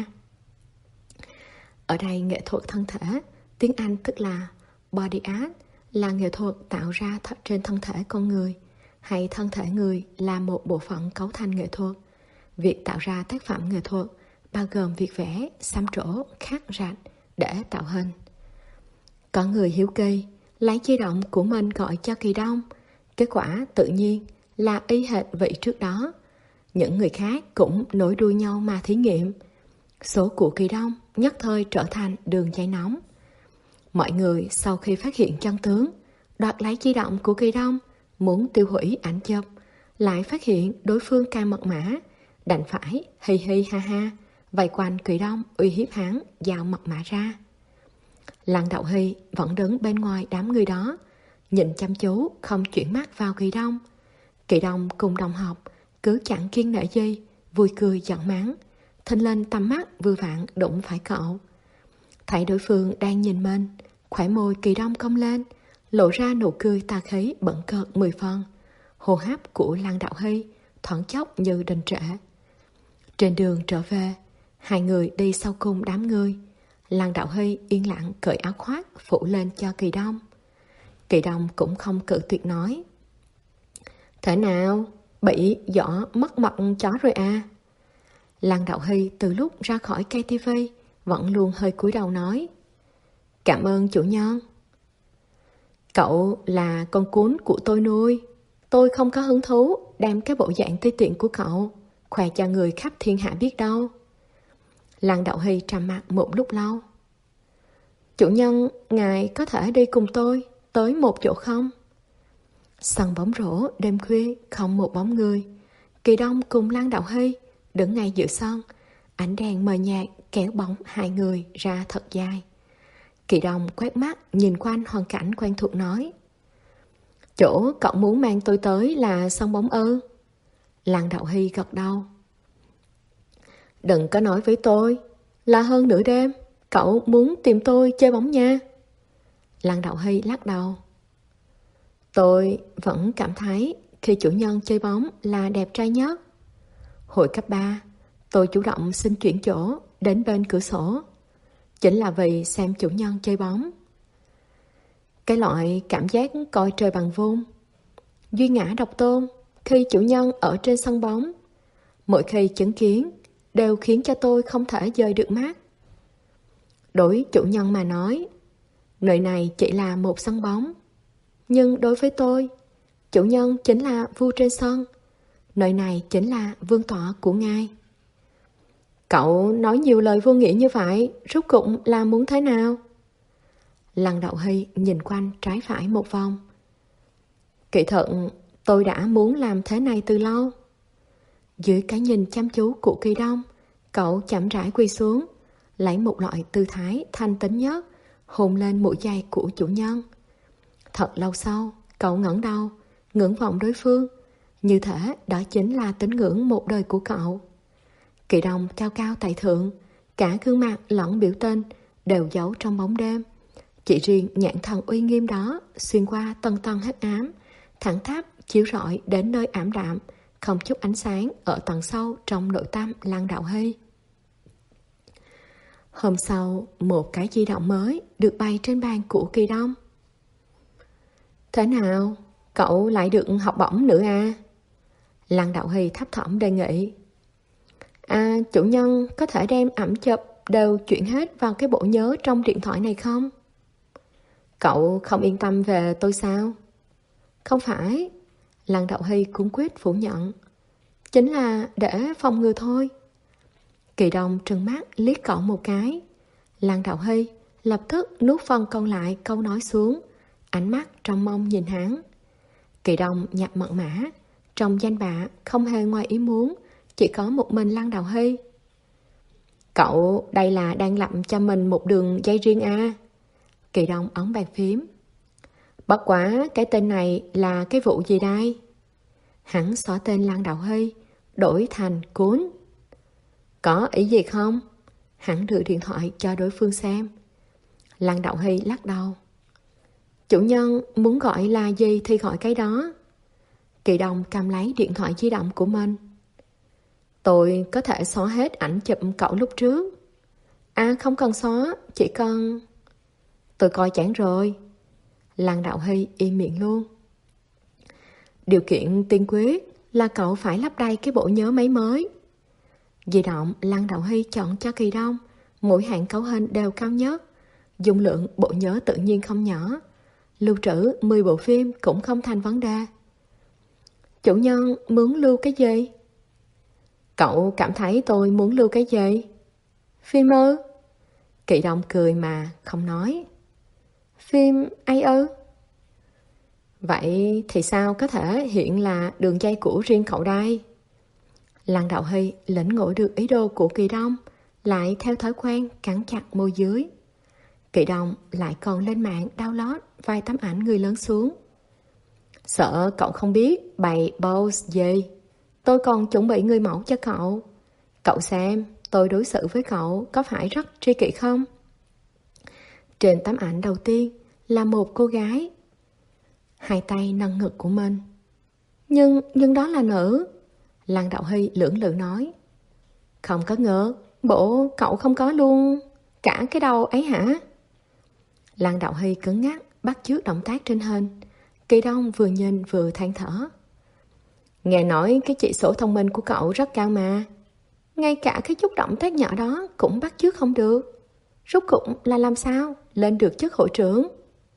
Ở đây nghệ thuật thân thể, tiếng Anh tức là body art, là nghệ thuật tạo ra th- trên thân thể con người, hay thân thể người là một bộ phận cấu thành nghệ thuật. Việc tạo ra tác phẩm nghệ thuật bao gồm việc vẽ, xăm trổ, khắc rạch để tạo hình. Có người hiếu kỳ lấy di động của mình gọi cho Kỳ Đông, kết quả tự nhiên là y hệt vị trước đó. Những người khác cũng nối đuôi nhau mà thí nghiệm. Số của Kỳ Đông nhất thời trở thành đường dây nóng. Mọi người sau khi phát hiện chân tướng, đoạt lấy di động của Kỳ Đông, muốn tiêu hủy ảnh chụp, lại phát hiện đối phương cài mật mã, đành phải hi hi ha ha vây quanh Kỳ Đông uy hiếp hắn giao mật mã ra. Lăng Đậu Hy vẫn đứng bên ngoài đám người đó, nhìn chăm chú không chuyển mắt vào Kỳ Đông. Kỳ Đông cùng đồng học cứ chẳng kiêng nể gì, vui cười giận mắng, thình lình tầm mắt vừa vặn đụng phải cậu. Thấy đối phương đang nhìn mình, khóe môi Kỳ Đông cong lên, lộ ra nụ cười tà khí bẩn cợt mười phần. Hô hấp của Lăng Đậu Hy thoáng chốc như đình trệ. Trên đường trở về, hai người đi sau cùng đám người. Lăng Đậu Hy yên lặng cởi áo khoác phủ lên cho Kỳ Đông. Kỳ Đông cũng không cự tuyệt nói: "Thế nào, bị dọa mất mật chó rồi à?" Lăng Đậu Hy từ lúc ra khỏi cây tivi vẫn luôn hơi cúi đầu nói: "Cảm ơn chủ nhân. Cậu là con cún của tôi nuôi, tôi không có hứng thú đem cái bộ dạng ti tiện của cậu khoe cho người khắp thiên hạ biết đâu." Lăng Đậu Hy trầm mặc một lúc lâu. "Chủ nhân, ngài có thể đi cùng tôi tới một chỗ không?" Sân bóng rổ đêm khuya không một bóng người. Kỳ Đông cùng Lăng Đậu Hy đứng ngay giữa sân, ánh đèn mờ nhạt kéo bóng hai người ra thật dài. Kỳ Đông quét mắt nhìn quanh hoàn cảnh quen thuộc nói: "Chỗ cậu muốn mang tôi tới là sân bóng ư?" Lăng Đậu Hy gật đầu. "Đừng có nói với tôi là hơn nửa đêm cậu muốn tìm tôi chơi bóng nha." Lăng Đậu Hy lắc đầu. "Tôi vẫn cảm thấy khi chủ nhân chơi bóng là đẹp trai nhất. Hồi cấp ba, tôi chủ động xin chuyển chỗ đến bên cửa sổ, chính là vì xem chủ nhân chơi bóng. Cái loại cảm giác coi trời bằng vuông, duy ngã độc tôn khi chủ nhân ở trên sân bóng, mỗi khi chứng kiến đều khiến cho tôi không thể rời được mắt. Đối chủ nhân mà nói, nơi này chỉ là một sân bóng, nhưng đối với tôi, chủ nhân chính là vua trên sân, nơi này chính là vương tọa của ngài." "Cậu nói nhiều lời vô nghĩa như vậy, rốt cuộc là muốn thế nào?" Lăng Đậu Hy nhìn quanh trái phải một vòng. "Kỳ thật, tôi đã muốn làm thế này từ lâu." Dưới cái nhìn chăm chú của Kỳ Đông, cậu chậm rãi quỳ xuống, lấy một loại tư thái thanh tín nhất, hôn lên mũi giày của chủ nhân. Thật lâu sau, cậu ngẩng đầu, ngưỡng vọng đối phương, như thể đó chính là tín ngưỡng một đời của cậu. Kỳ Đông cao cao tại thượng, cả gương mặt lẫn biểu tình đều giấu trong bóng đêm. Chỉ riêng nhãn thần uy nghiêm đó xuyên qua tầng tầng hắc ám, thẳng tháp chiếu rọi đến nơi ảm đạm, không chút ánh sáng ở tầng sâu trong nội tâm Lăng Đậu Hy. Hôm sau, một cái di động mới được bày trên bàn của Kỳ Đông. "Thế nào, cậu lại được học bổng nữa à?" Lăng Đậu Hy thấp thỏm đề nghị. "À, chủ nhân có thể đem ảnh chụp đều chuyển hết vào cái bộ nhớ trong điện thoại này không?" "Cậu không yên tâm về tôi sao?" "Không phải." Lăng Đậu Hy cuống quyết phủ nhận. "Chính là để phòng ngừa thôi." Kỳ Đông trừng mắt liếc cậu một cái. Lăng Đậu Hy lập tức nuốt phần còn lại câu nói xuống, ánh mắt trong mong nhìn hắn. Kỳ Đông nhập mật mã, trong danh bạ không hề ngoài ý muốn, chỉ có một mình Lăng Đậu Hy. "Cậu đây là đang lập cho mình một đường dây riêng à?" Kỳ Đông ấn bàn phím. "Bất quá cái tên này là cái vụ gì đây?" Hắn xóa tên Lăng Đậu Hy, đổi thành Cún. "Có ý gì không?" Hắn đưa điện thoại cho đối phương xem. Lăng Đậu Hy lắc đầu. "Chủ nhân muốn gọi là gì thì gọi cái đó." Kỳ Đông cầm lấy điện thoại di động của mình. Tôi có thể xóa hết ảnh chụp cậu lúc trước. À không cần xóa, chỉ cần... Tôi coi chán rồi. Lăng Đạo Hy im miệng luôn. Điều kiện tiên quyết là cậu phải lắp đầy cái bộ nhớ máy mới. Di động Lăng Đạo Hy chọn cho Kỳ Đông, mỗi hạng cấu hình đều cao nhất. Dung lượng bộ nhớ tự nhiên không nhỏ. Lưu trữ mười bộ phim cũng không thành vấn đề. Chủ nhân muốn lưu cái gì? Cậu cảm thấy tôi muốn lưu cái gì? Phim ư? Kỳ Đông cười mà không nói. Phim ai ư? Vậy thì sao có thể hiện là đường dây của riêng cậu đây? Lăng Đạo Hy lĩnh ngộ được ý đồ của Kỳ Đông, lại theo thói quen cắn chặt môi dưới. Kỳ Đông lại còn lên mạng download vài tấm ảnh người lớn xuống. Sợ cậu không biết bày pose gì, tôi còn chuẩn bị người mẫu cho cậu. Cậu xem tôi đối xử với cậu có phải rất tri kỷ không? Trên tấm ảnh đầu tiên là một cô gái, hai tay nâng ngực của mình. Nhưng, nhưng đó là nữ. Lăng Đạo Hy lưỡng lự nói. Không có ngờ, bộ cậu không có luôn cả cái đầu ấy hả? Lăng Đạo Hy cứng ngắc bắt chước động tác trên hình. Kỳ Đông vừa nhìn vừa than thở. Nghe nói cái chỉ số thông minh của cậu rất cao mà. Ngay cả cái chút động tác nhỏ đó cũng bắt chước không được. Rốt cuộc là làm sao lên được chức hội trưởng?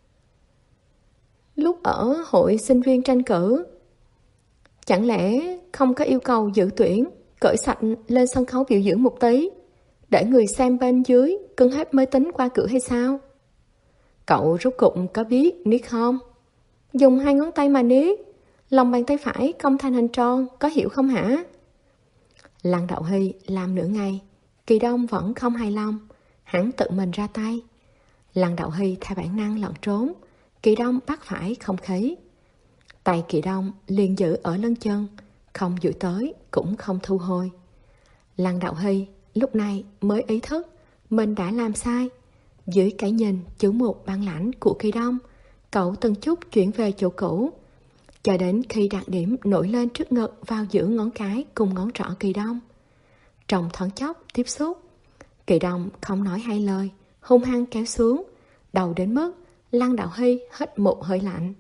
Lúc ở hội sinh viên tranh cử, chẳng lẽ không có yêu cầu dự tuyển cởi sạch lên sân khấu biểu diễn một tí, để người xem bên dưới cưng hết mới tính qua cửa hay sao? Cậu rốt cuộc có biết niết không? Dùng hai ngón tay mà niết, lòng bàn tay phải cong thành hình tròn, có hiểu không hả? Lăng Đạo Hy làm nửa ngày, Kỳ Đông vẫn không hài lòng. Hắn tự mình ra tay. Lăng Đạo Hy theo bản năng lẩn trốn. Kỳ Đông bắt phải không khí. Tay Kỳ Đông liền giữ ở lưng chân, không duỗi tới cũng không thu hồi. Lăng Đạo Hy lúc này mới ý thức mình đã làm sai. Dưới cái nhìn chú mục băng lãnh của Kỳ Đông, cậu từng chút chuyển về chỗ cũ, cho đến khi đặc điểm nổi lên trước ngực vào giữa ngón cái cùng ngón trỏ Kỳ Đông. Trong thoáng chốc tiếp xúc, Kỳ Đông không nói hai lời, hung hăng kéo xuống, đầu đến mức Lăng Đạo Hy hít một hơi lạnh.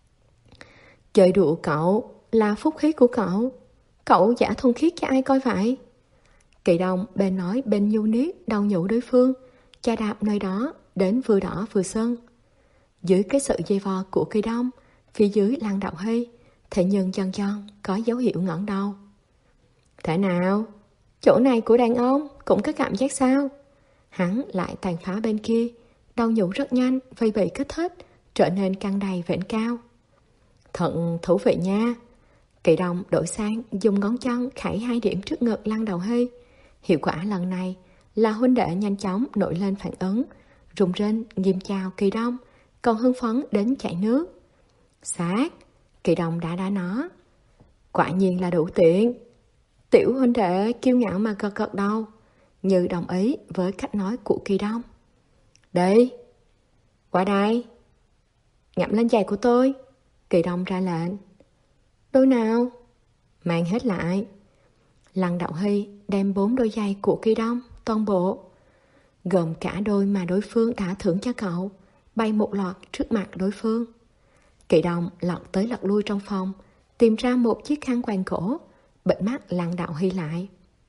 Chơi đùa cậu là phúc khí của cậu, cậu giả thuần khiết cho ai coi vậy? Kỳ Đông bên nói bên nhu niết đầu nhũ đối phương, chà đạp nơi đó đến vừa đỏ vừa sưng. Dưới cái sự dây vò của Kỳ Đông, phía dưới Lăng Đạo Hy thế nhưng dần dần có dấu hiệu ngẩng đầu. Thế nào? Chỗ này của đàn ông cũng có cảm giác sao? Hắn lại tàn phá bên kia, đầu nhũ rất nhanh vì bị kích thích, trở nên căng đầy vểnh cao. Thật thú vị nha. Kỳ Đông đổi sang dùng ngón chân khải hai điểm trước ngực Lăng Đạo Hy. Hiệu quả lần này là huynh đệ nhanh chóng nổi lên phản ứng, rùng rinh nghiêm chào Kỳ Đông, còn hưng phấn đến chảy nước. Sát, Kỳ Đông đã đá nó. Quả nhiên là đủ tiện. Tiểu huynh đệ kiêu ngạo mà gật gật đầu, như đồng ý với cách nói của Kỳ Đông. Đi, qua đây, ngậm lên giày của tôi. Kỳ Đông ra lệnh. Đôi nào? Mang hết lại. Lăng Đạo Hy đem bốn đôi giày của Kỳ Đông toàn bộ, gồm cả đôi mà đối phương đã thưởng cho cậu, bay một loạt trước mặt đối phương. Kỳ Đông lọt tới lật lui trong phòng, tìm ra một chiếc khăn quàng cổ, bịt mắt Lăng Đạo Hy lại.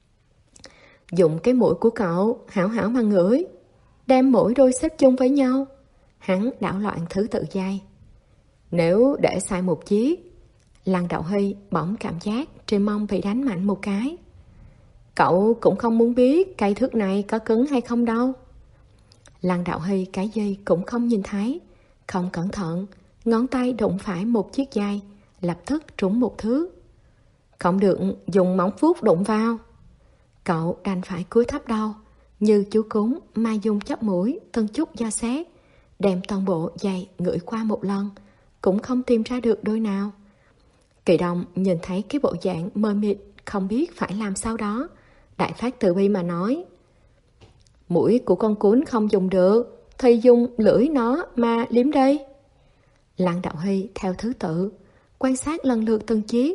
Dùng cái mũi của cậu hảo hảo mà ngửi, đem mỗi đôi xếp chung với nhau. Hắn đảo loạn thứ tự giày. Nếu để sai một chiếc, Lăng Đạo Hy bỗng cảm giác trên mông bị đánh mạnh một cái. Cậu cũng không muốn biết cây thước này có cứng hay không đâu. Lăng Đạo Hy cái gì cũng không nhìn thấy, không cẩn thận, ngón tay đụng phải một chiếc giày, lập tức trúng một thước. Không được dùng móng vuốt đụng vào. Cậu đành phải cúi thấp đầu, như chú cúng mà dùng chóp mũi từng chút dò xét, đem toàn bộ giày ngửi qua một lần, cũng không tìm ra được đôi nào. Kỳ Đông nhìn thấy cái bộ dạng mờ mịt, không biết phải làm sao đó, đại phát từ bi mà nói. Mũi của con cún không dùng được, thì dùng lưỡi nó mà liếm đây. Lăng Đạo Hy theo thứ tự quan sát lần lượt từng chiếc,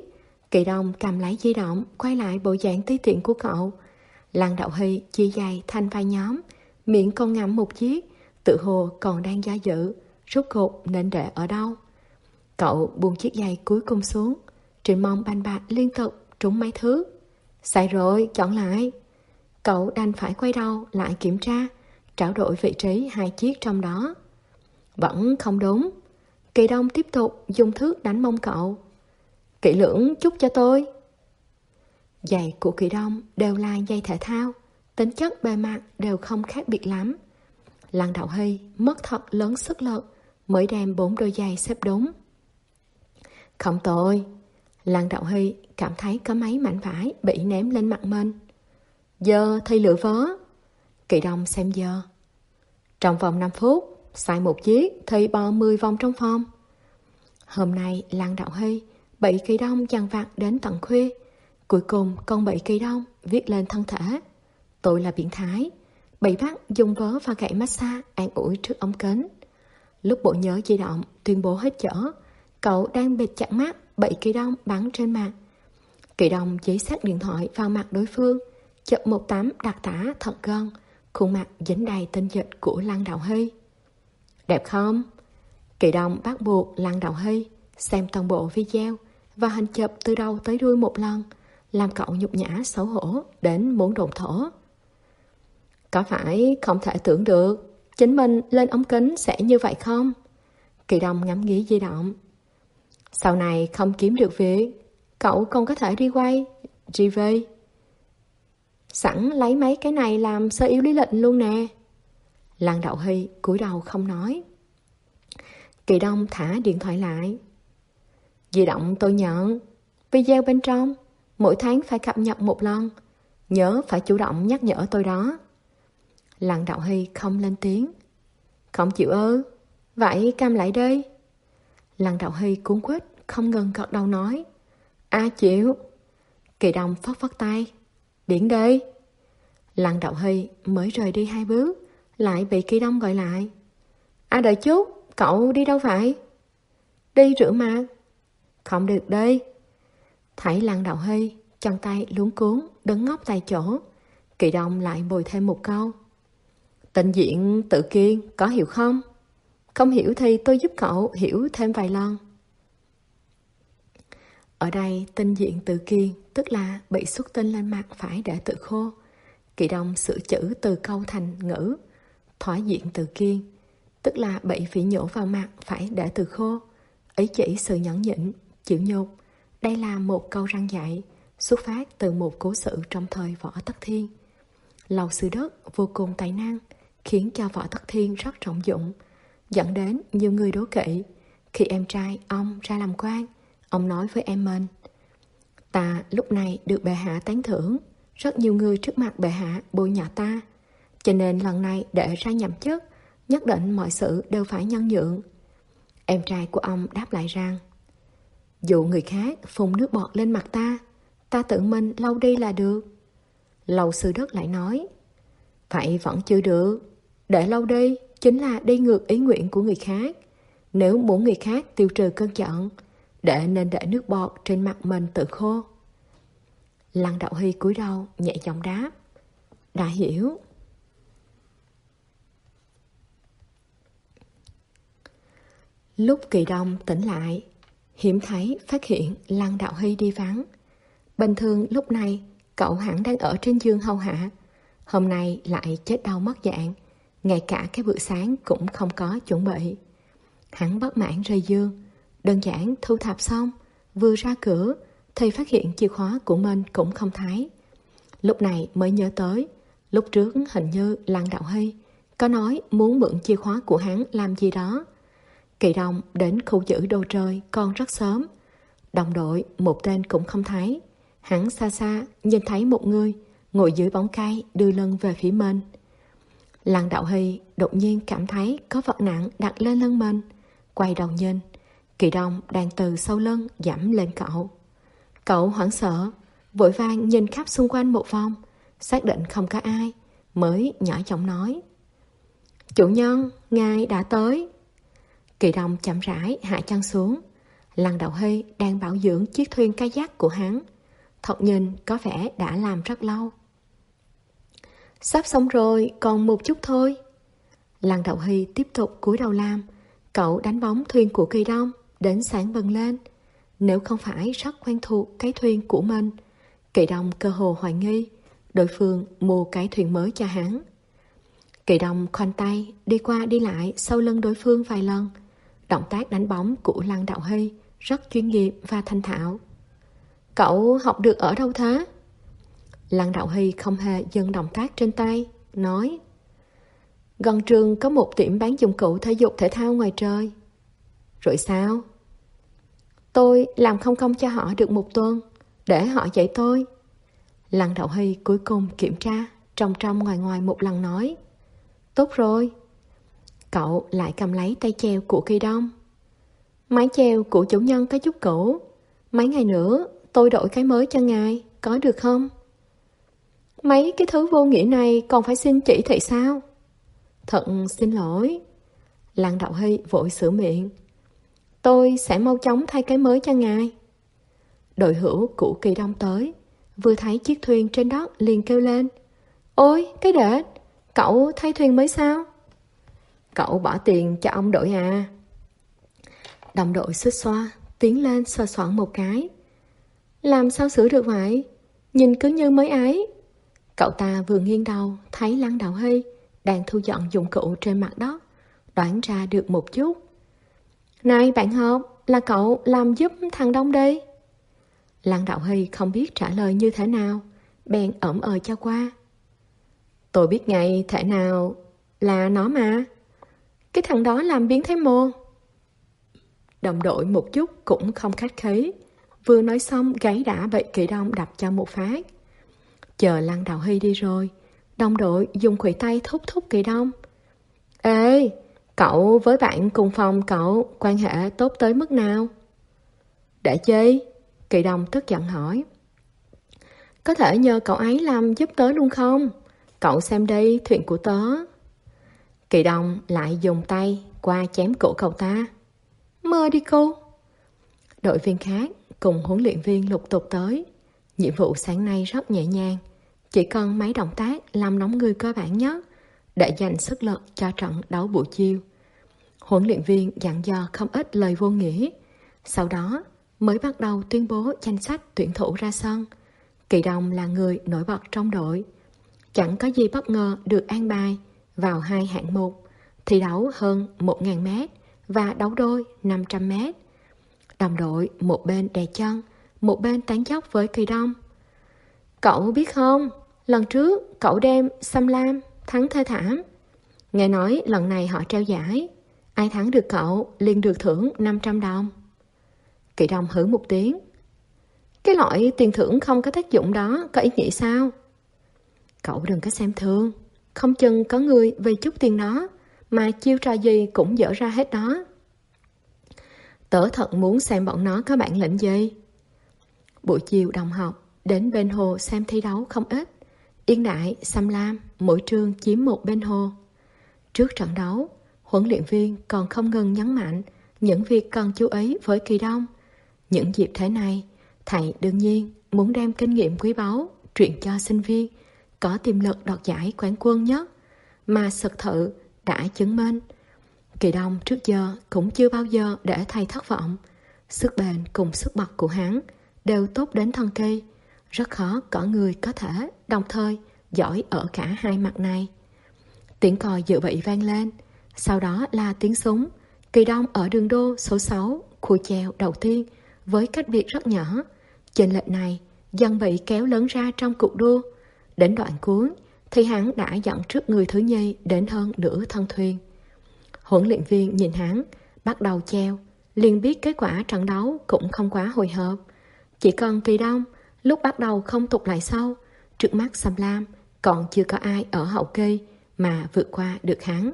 Kỳ Đông cầm lấy di động, quay lại bộ dạng tí tiện của cậu. Lăng Đậu Hy chia giày thành vài nhóm, miệng còn ngậm một chiếc, tự hồ còn đang do dự, rốt cuộc nên để ở đâu. Cậu buông chiếc giày cuối cùng xuống, trên mông banh bạc liên tục trúng mấy thứ. Sai rồi, chọn lại. Cậu đành phải quay đầu lại kiểm tra, trao đổi vị trí hai chiếc trong đó. Vẫn không đúng. Kỳ Đông tiếp tục dùng thước đánh mông cậu. Kỹ lưỡng chút cho tôi. Giày của Kỳ Đông đều là giày thể thao, tính chất bề mặt đều không khác biệt lắm. Lăng Đậu Hy mất thật lớn sức lực mới đem bốn đôi giày xếp đúng. Không tồi. Lăng Đậu Hy cảm thấy có mấy mảnh vải bị ném lên mặt mình. Giờ thì lựa vớ. Kỳ Đông xem giờ. Trong vòng năm phút, sai một chiếc thì bò mười vòng trong phòng. Hôm nay Lăng Đậu Hy bị Kỳ Đông dằn vặt đến tận khuya. Cuối cùng còn bị Kỳ Đông viết lên thân thể. Tôi là biến thái, bị bắt dùng vớ và gậy massage an ủi trước ống kính. Lúc bộ nhớ di động tuyên bố hết chở, cậu đang bịt chặt mắt bị Kỳ Đông bắn trên mặt. Kỳ Đông chỉ sát điện thoại vào mặt đối phương, chụp một tấm đặc tả thật gần, khuôn mặt dính đầy tinh dịch của Lăng Đậu Hy. Đẹp không? Kỳ Đông bắt buộc Lăng Đậu Hy xem toàn bộ video và hình chụp từ đầu tới đuôi một lần, làm cậu nhục nhã xấu hổ đến muốn đồn thổ. Có phải không thể tưởng được chính mình lên ống kính sẽ như vậy không? Kỳ Đông ngắm nghía di động. Sau này không kiếm được việc, cậu còn có thể đi quay rờ vê. Sẵn lấy mấy cái này làm sơ yếu lý lịch luôn nè. Lăng Đậu Hy cúi đầu không nói. Kỳ Đông thả điện thoại lại. Di động tôi nhận. Video bên trong mỗi tháng phải cập nhật một lần. Nhớ phải chủ động nhắc nhở tôi đó. Lăng Đậu Hy không lên tiếng. Không chịu ư? Vậy cam lại đi. Lăng Đậu Hy cuốn quýt không ngừng gật đầu nói. A chịu. Kỳ Đông phất phất tay. Điển đi. Lăng Đậu Hy mới rời đi hai bước, lại bị Kỳ Đông gọi lại. À đợi chút, cậu đi đâu vậy? Đi rửa mặt. Không được đi. Thấy Lăng Đậu Hy chân tay luống cuống đứng ngốc tại chỗ, Kỳ Đông lại bồi thêm một câu. Tình diện tự kiên, có hiểu không? Không hiểu thì tôi giúp cậu hiểu thêm vài lần. Ở đây tinh diện tự kiên tức là bị xuất tinh lên mặt phải để tự khô. Kỳ Đông sửa chữ từ câu thành ngữ. Thỏa diện tự kiên tức là bị phỉ nhổ vào mặt phải để tự khô. Ý chỉ sự nhẫn nhịn, chịu nhục. Đây là một câu răn dạy xuất phát từ một cố sự trong thời Võ Tắc Thiên. Lầu Sư Đất vô cùng tài năng, khiến cho Võ Tắc Thiên rất trọng dụng, dẫn đến nhiều người đố kỵ. Khi em trai ông ra làm quan, ông nói với em mình: ta lúc này được bệ hạ tán thưởng, rất nhiều người trước mặt bệ hạ bôi nhọ ta, cho nên lần này để ra nhậm chức, nhất định mọi sự đều phải nhân nhượng. Em trai của ông đáp lại rằng: dù người khác phun nước bọt lên mặt ta, ta tự mình lau đi là được. Lầu Sư Đất lại nói: vậy vẫn chưa được, để lau đi chính là đi ngược ý nguyện của người khác. Nếu muốn người khác tiêu trừ cơn giận, để nên để nước bọt trên mặt mình tự khô. Lăng Đậu Hy cúi đầu nhẹ giọng đáp: đã hiểu. Lúc Kỳ Đông tỉnh lại, hiếm thấy phát hiện Lăng Đậu Hy đi vắng. Bình thường lúc này cậu hẳn đang ở trên giường hầu hạ, hôm nay lại chết đau mất dạng, ngay cả cái bữa sáng cũng không có chuẩn bị. Hắn bất mãn rời giường, đơn giản thu thập xong, vừa ra cửa thì phát hiện chìa khóa của mình cũng không thấy. Lúc này mới nhớ tới, lúc trước hình như Lăng Đậu Hy có nói muốn mượn chìa khóa của hắn làm gì đó. Kỳ Đông đến khu giữ đồ trời còn rất sớm, đồng đội một tên cũng không thấy. Hắn xa xa nhìn thấy một người ngồi dưới bóng cây đưa lưng về phía mình. Lăng Đậu Hy đột nhiên cảm thấy có vật nặng đặt lên lưng mình, quay đầu nhìn, Kỳ Đông đang từ sau lưng giẫm lên cậu. Cậu hoảng sợ, vội vàng nhìn khắp xung quanh một vòng, xác định không có ai, mới nhỏ giọng nói: chủ nhân, ngài đã tới. Kỳ Đông chậm rãi hạ chân xuống, Lăng Đạo Hy đang bảo dưỡng chiếc thuyền kayak của hắn. Thoạt nhìn có vẻ đã làm rất lâu. Sắp xong rồi, còn một chút thôi. Lăng Đạo Hy tiếp tục cúi đầu làm. Cậu đánh bóng thuyền của Kỳ Đông đến sáng bừng lên. Nếu không phải rất quen thuộc cái thuyền của mình, Kỳ Đông cơ hồ hoài nghi đối phương mua cái thuyền mới cho hắn. Kỳ Đông khoanh tay đi qua đi lại sau lưng đối phương vài lần. Động tác đánh bóng của Lăng Đạo Hy rất chuyên nghiệp và thanh thạo. Cậu học được ở đâu thế? Lăng Đạo Hy không hề dừng động tác trên tay, nói: Gần trường có một tiệm bán dụng cụ thể dục thể thao ngoài trời. Rồi sao? Tôi làm không công cho họ được một tuần, để họ dạy tôi. Lăng Đạo Hy cuối cùng kiểm tra, trong trong ngoài ngoài một lần nói: Tốt rồi. Cậu lại cầm lấy tay chèo của Kỳ Đông. Mái chèo của chủ nhân có chút cũ, mấy ngày nữa tôi đổi cái mới cho ngài, có được không? Mấy cái thứ vô nghĩa này còn phải xin chỉ thị sao? Thật xin lỗi. Lăng Đạo Hy vội sửa miệng. Tôi sẽ mau chóng thay cái mới cho ngài. Đội hữu của Kỳ Đông tới, vừa thấy chiếc thuyền trên đất liền kêu lên: Ôi, cái đệ, cậu thay thuyền mới sao? Cậu bỏ tiền cho ông đội à? Đồng đội xích xoa, tiến lên sờ soạn một cái. Làm sao sửa được vậy? Nhìn cứ như mới ấy. Cậu ta vừa nghiêng đầu, thấy Lăng Đạo Hy đang thu dọn dụng cụ trên mặt đất, đoán ra được một chút. Này bạn học, là cậu làm giúp thằng Đông đi. Lăng Đạo Hy không biết trả lời như thế nào, bèn ẩm ờ cho qua. Tôi biết ngay thể nào là nó mà. Cái thằng đó làm biến thái môn. Đồng đội một chút cũng không khách khí, vừa nói xong gáy đã bị Kỳ Đông đập cho một phát. Chờ Lăng Đạo Hy đi rồi, đồng đội dùng khuỷu tay thúc thúc Kỳ Đông. Ê, cậu với bạn cùng phòng cậu quan hệ tốt tới mức nào? Để chi? Kỳ Đông tức giận hỏi. Có thể nhờ cậu ấy làm giúp tớ luôn không? Cậu xem đi, thuyền của tớ. Kỳ Đông lại dùng tay qua chém cổ cậu ta. Mơ đi cô. Đội viên khác cùng huấn luyện viên lục tục tới. Nhiệm vụ sáng nay rất nhẹ nhàng, chỉ cần mấy động tác làm nóng người cơ bản nhất để dành sức lực cho trận đấu buổi chiều. Huấn luyện viên dặn dò không ít lời vô nghĩa, sau đó mới bắt đầu tuyên bố danh sách tuyển thủ ra sân. Kỳ Đông là người nổi bật trong đội, chẳng có gì bất ngờ được an bài vào hai hạng mục, thi đấu hơn một nghìn mét và đấu đôi năm trăm mét. Đồng đội một bên đè chân, một bên tán dóc với Kỳ Đông. Cậu biết không, lần trước cậu đem Sam Lam thắng thê thảm. Nghe nói lần này họ treo giải, ai thắng được cậu liền được thưởng năm trăm đồng. Kỳ Đông hử một tiếng. Cái loại tiền thưởng không có tác dụng đó có ý nghĩa sao? Cậu đừng có xem thường, không chừng có người vì chút tiền đó mà chiêu trò gì cũng dở ra hết đó. Tớ thật muốn xem bọn nó có bản lĩnh gì. Buổi chiều đồng học đến bên hồ xem thi đấu không ít. Yên Đại, Sam Lam, mỗi trường chiếm một bên hồ. Trước trận đấu, huấn luyện viên còn không ngừng nhấn mạnh những việc cần chú ý với Kỳ Đông. Những dịp thế này, thầy đương nhiên muốn đem kinh nghiệm quý báu truyền cho sinh viên có tiềm lực đoạt giải quán quân nhất mà thực thự đã chứng minh. Kỳ Đông trước giờ cũng chưa bao giờ để thầy thất vọng. Sức bền cùng sức bật của hắn đều tốt đến thần kỳ. Rất khó có người có thể đồng thời giỏi ở cả hai mặt này. Tiếng còi dự bị vang lên, sau đó là tiếng súng. Kỳ Đông ở đường đô số sáu, khu chèo đầu tiên với cách biệt rất nhỏ. Chênh lệch này dần bị kéo lớn ra trong cuộc đua. Đến đoạn cuối thì hắn đã dẫn trước người thứ nhì đến hơn nửa thân thuyền. Huấn luyện viên nhìn hắn bắt đầu chèo, liền biết kết quả trận đấu cũng không quá hồi hộp. Chỉ cần Kỳ Đông lúc bắt đầu không tụt lại sâu, trước mắt Sam Lam còn chưa có ai ở hậu kỳ mà vượt qua được hắn.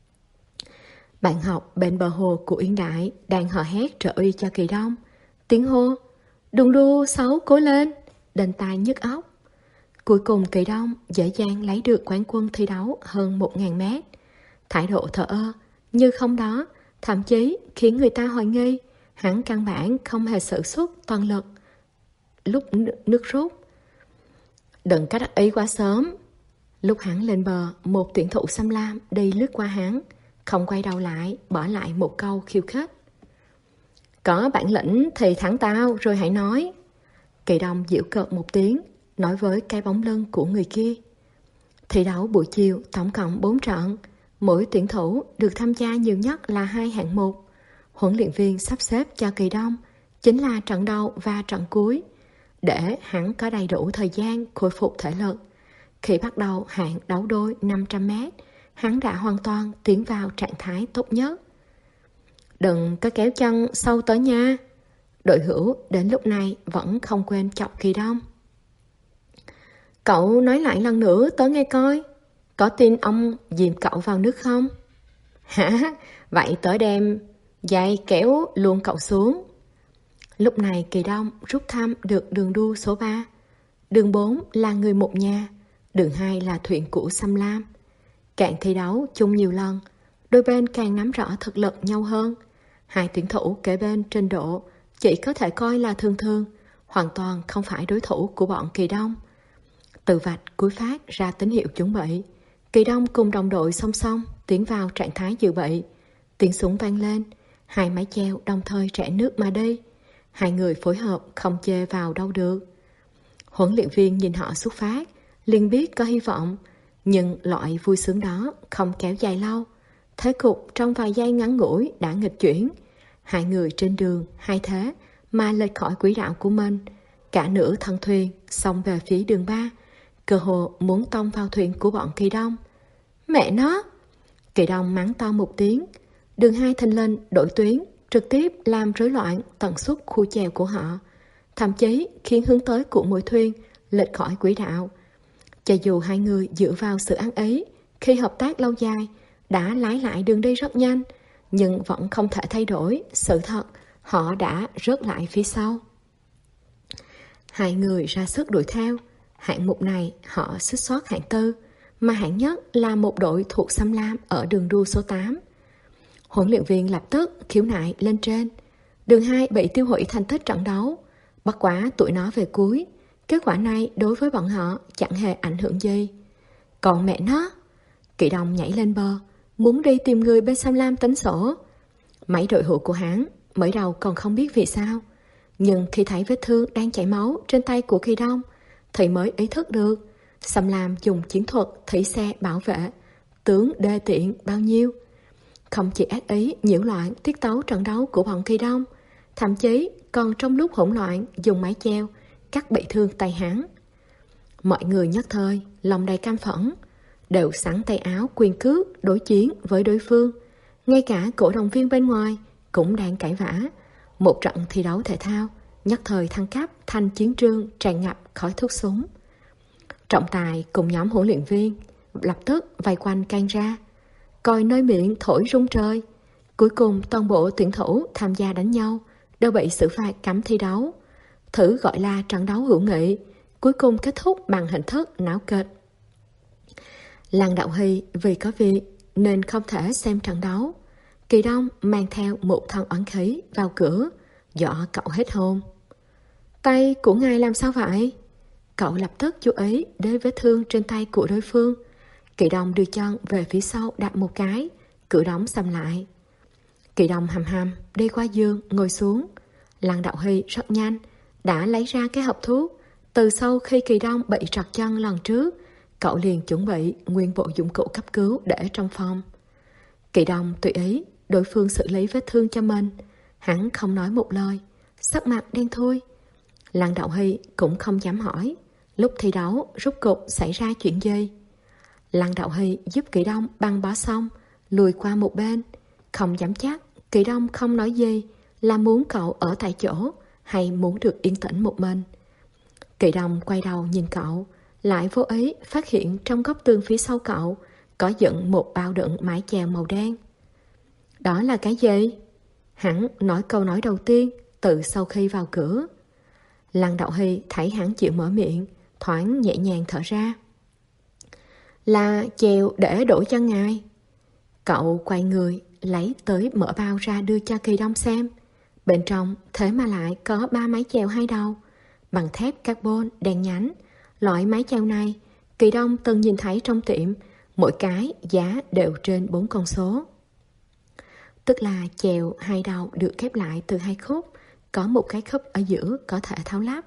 Bạn học bên bờ hồ của Yên Đại đang hò hét trợ uy cho Kỳ Đông. Tiếng hô đừng đua sáu cố lên đền tai nhức óc. Cuối cùng Kỳ Đông dễ dàng lấy được quán quân thi đấu hơn một nghìn mét. Thái độ thờ ơ như không đó thậm chí khiến người ta hoài nghi Hắn căn bản không hề sử xuất toàn lực lúc nước rút. Đừng có đắc ý quá sớm. Lúc hắn lên bờ, một tuyển thủ xăm lam đi lướt qua hắn, không quay đầu lại, bỏ lại một câu khiêu khích. Có bản lĩnh thì thắng tao rồi hãy nói. Kỳ Đông giễu cợt một tiếng, nói với cái bóng lưng của người kia. Thi đấu buổi chiều tổng cộng bốn trận, mỗi tuyển thủ được tham gia nhiều nhất là hai hạng mục. Huấn luyện viên sắp xếp cho Kỳ Đông chính là trận đầu và trận cuối, để hắn có đầy đủ thời gian khôi phục thể lực. Khi bắt đầu hạng đấu đôi năm trăm mét, hắn đã hoàn toàn tiến vào trạng thái tốt nhất. Đừng có kéo chân sâu tới nha. Đội hữu đến lúc này vẫn không quên chọc Kỳ Đông. Cậu nói lại lần nữa tới nghe coi. Có tin ông dìm cậu vào nước không? Hả? Vậy tới đem dây kéo luôn cậu xuống. Lúc này Kỳ Đông rút thăm được đường đua số ba. Đường bốn là người một nhà, đường hai là thuyền của Xăm Lam. Cạn thi đấu chung nhiều lần, đôi bên càng nắm rõ thực lực nhau hơn. Hai tuyển thủ kế bên trình độ chỉ có thể coi là thường thường, hoàn toàn không phải đối thủ của bọn Kỳ Đông. Từ vạch cuối phát ra tín hiệu chuẩn bị, Kỳ Đông cùng đồng đội song song tiến vào trạng thái dự bị. Tiếng súng vang lên, hai mái chèo đồng thời rẽ nước mà đi. Hai người phối hợp không chê vào đâu được. Huấn luyện viên nhìn họ xuất phát, liền biết có hy vọng, nhưng loại vui sướng đó không kéo dài lâu. Thế cục trong vài giây ngắn ngủi đã nghịch chuyển. Hai người trên đường hai thế mà lệch khỏi quỹ đạo của mình. Cả nửa thân thuyền xông về phía đường ba, cơ hồ muốn tông vào thuyền của bọn Kỳ Đông. Mẹ nó! Kỳ Đông mắng to một tiếng. Đường hai thình lình đổi tuyến, trực tiếp làm rối loạn tần suất khu chèo của họ, thậm chí khiến hướng tới của mỗi thuyền lệch khỏi quỹ đạo. Cho dù hai người dựa vào sự ăn ý khi hợp tác lâu dài đã lái lại đường đi rất nhanh, nhưng vẫn không thể thay đổi sự thật họ đã rớt lại phía sau. Hai người ra sức đuổi theo. Hạng mục này họ suýt soát hạng tư, mà hạng nhất là một đội thuộc Xăm Lam ở đường đua số tám. Huấn luyện viên lập tức khiếu nại lên trên. Đường hai bị tiêu hủy thành tích trận đấu, bất quá tụi nó về cuối. Kết quả này đối với bọn họ chẳng hề ảnh hưởng gì. Còn mẹ nó! Kỳ Đông nhảy lên bờ, muốn đi tìm người bên Xăm Lam tính sổ. Mấy đội hữu của hắn mới đầu còn không biết vì sao, nhưng khi thấy vết thương đang chảy máu trên tay của Kỳ Đông thì mới ý thức được Xăm Lam dùng chiến thuật thủy xe bảo vệ tướng đê tiện bao nhiêu. Không chỉ ác ý nhiễu loạn tiết tấu trận đấu của bọn Kỳ Đông, thậm chí còn trong lúc hỗn loạn dùng mái chèo cắt bị thương tay hắn. Mọi người nhất thời lòng đầy căm phẫn, đều sẵn tay áo quyền cước đối chiến với đối phương. Ngay cả cổ động viên bên ngoài cũng đang cãi vã. Một trận thi đấu thể thao nhất thời thăng cấp thành chiến trường tràn ngập khói thuốc súng. Trọng tài cùng nhóm huấn luyện viên lập tức vây quanh can ra, coi nơi miệng thổi rung trời. Cuối cùng toàn bộ tuyển thủ tham gia đánh nhau đều bị xử phạt cấm thi đấu. Thử gọi là trận đấu hữu nghị, cuối cùng kết thúc bằng hình thức náo kịch. Lăng Đạo Hy vì có việc nên không thể xem trận đấu. Kỳ Đông mang theo một thân oán khí vào cửa, dọa cậu hết hồn. Tay của ngài làm sao vậy? Cậu lập tức chú ý đến vết thương trên tay của đối phương. Kỳ Đông đưa chân về phía sau đặt một cái, cửa đóng sầm lại. Kỳ Đông hầm hầm đi qua giường ngồi xuống. Lăng Đạo Hy rất nhanh đã lấy ra cái hộp thuốc. Từ sau khi Kỳ Đông bị trật chân lần trước, cậu liền chuẩn bị nguyên bộ dụng cụ cấp cứu để trong phòng. Kỳ Đông tùy ý đối phương xử lý vết thương cho mình. Hắn không nói một lời, sắc mặt đen thui. Lăng Đạo Hy cũng không dám hỏi lúc thi đấu rốt cục xảy ra chuyện gì. Lăng Đạo Hy giúp Kỳ Đông băng bó xong, lùi qua một bên. Không dám chắc Kỳ Đông không nói gì là muốn cậu ở tại chỗ hay muốn được yên tĩnh một mình. Kỳ Đông quay đầu nhìn cậu, lại vô ý phát hiện trong góc tường phía sau cậu có dựng một bao đựng mái chèo màu đen. Đó là cái gì? Hắn nói câu nói đầu tiên từ sau khi vào cửa. Lăng Đạo Hy thấy hắn chịu mở miệng, thoáng nhẹ nhàng thở ra. Là chèo để đổ cho ngài. Cậu quay người lấy tới mở bao ra đưa cho Kỳ Đông xem. Bên trong thế mà lại có ba mái chèo hai đầu, bằng thép carbon đen nhánh. Loại mái chèo này, Kỳ Đông từng nhìn thấy trong tiệm, mỗi cái giá đều trên bốn con số. Tức là chèo hai đầu được ghép lại từ hai khúc, có một cái khúc ở giữa có thể tháo lắp.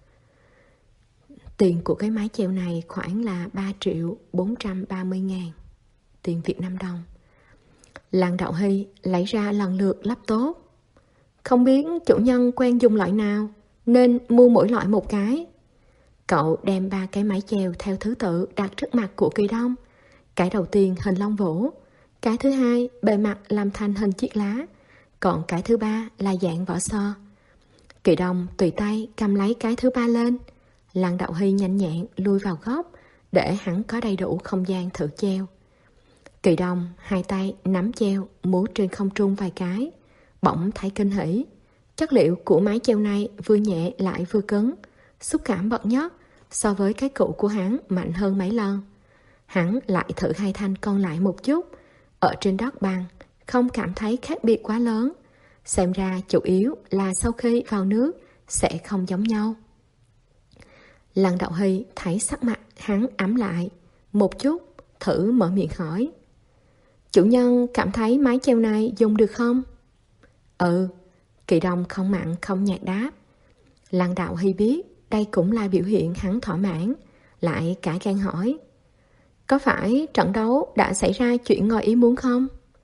Tiền của cái mái chèo này khoảng là ba triệu bốn trăm ba mươi ngàn tiền Việt Nam đồng. Làng Đạo Hy lấy ra lần lượt lắp tốt. Không biết chủ nhân quen dùng loại nào nên mua mỗi loại một cái. Cậu đem ba cái mái chèo theo thứ tự đặt trước mặt của Kỳ Đông. Cái đầu tiên hình lông vũ, cái thứ hai bề mặt làm thành hình chiếc lá, còn cái thứ ba là dạng vỏ sò. Kỳ Đông tùy tay cầm lấy cái thứ ba lên. Làng Đạo Hy nhanh nhẹn lui vào góc để hắn có đầy đủ không gian thử treo. Kỳ Đông hai tay nắm treo múa trên không trung vài cái, bỗng thấy kinh hỉ. Chất liệu của mái treo này vừa nhẹ lại vừa cứng, xúc cảm bậc nhất, so với cái cũ của hắn mạnh hơn mấy lần. Hắn lại thử hai thanh còn lại một chút, ở trên đất bằng, không cảm thấy khác biệt quá lớn. Xem ra chủ yếu là sau khi vào nước sẽ không giống nhau. Lăng Đạo Hy thấy sắc mặt hắn ấm lại một chút, thử mở miệng hỏi: chủ nhân cảm thấy mái treo này dùng được không? Ừ, Kỳ Đông không mặn không nhạt đáp. Lăng Đạo Hy biết đây cũng là biểu hiện hắn thỏa mãn, lại cả gan hỏi: có phải trận đấu đã xảy ra chuyện ngoài ý muốn không?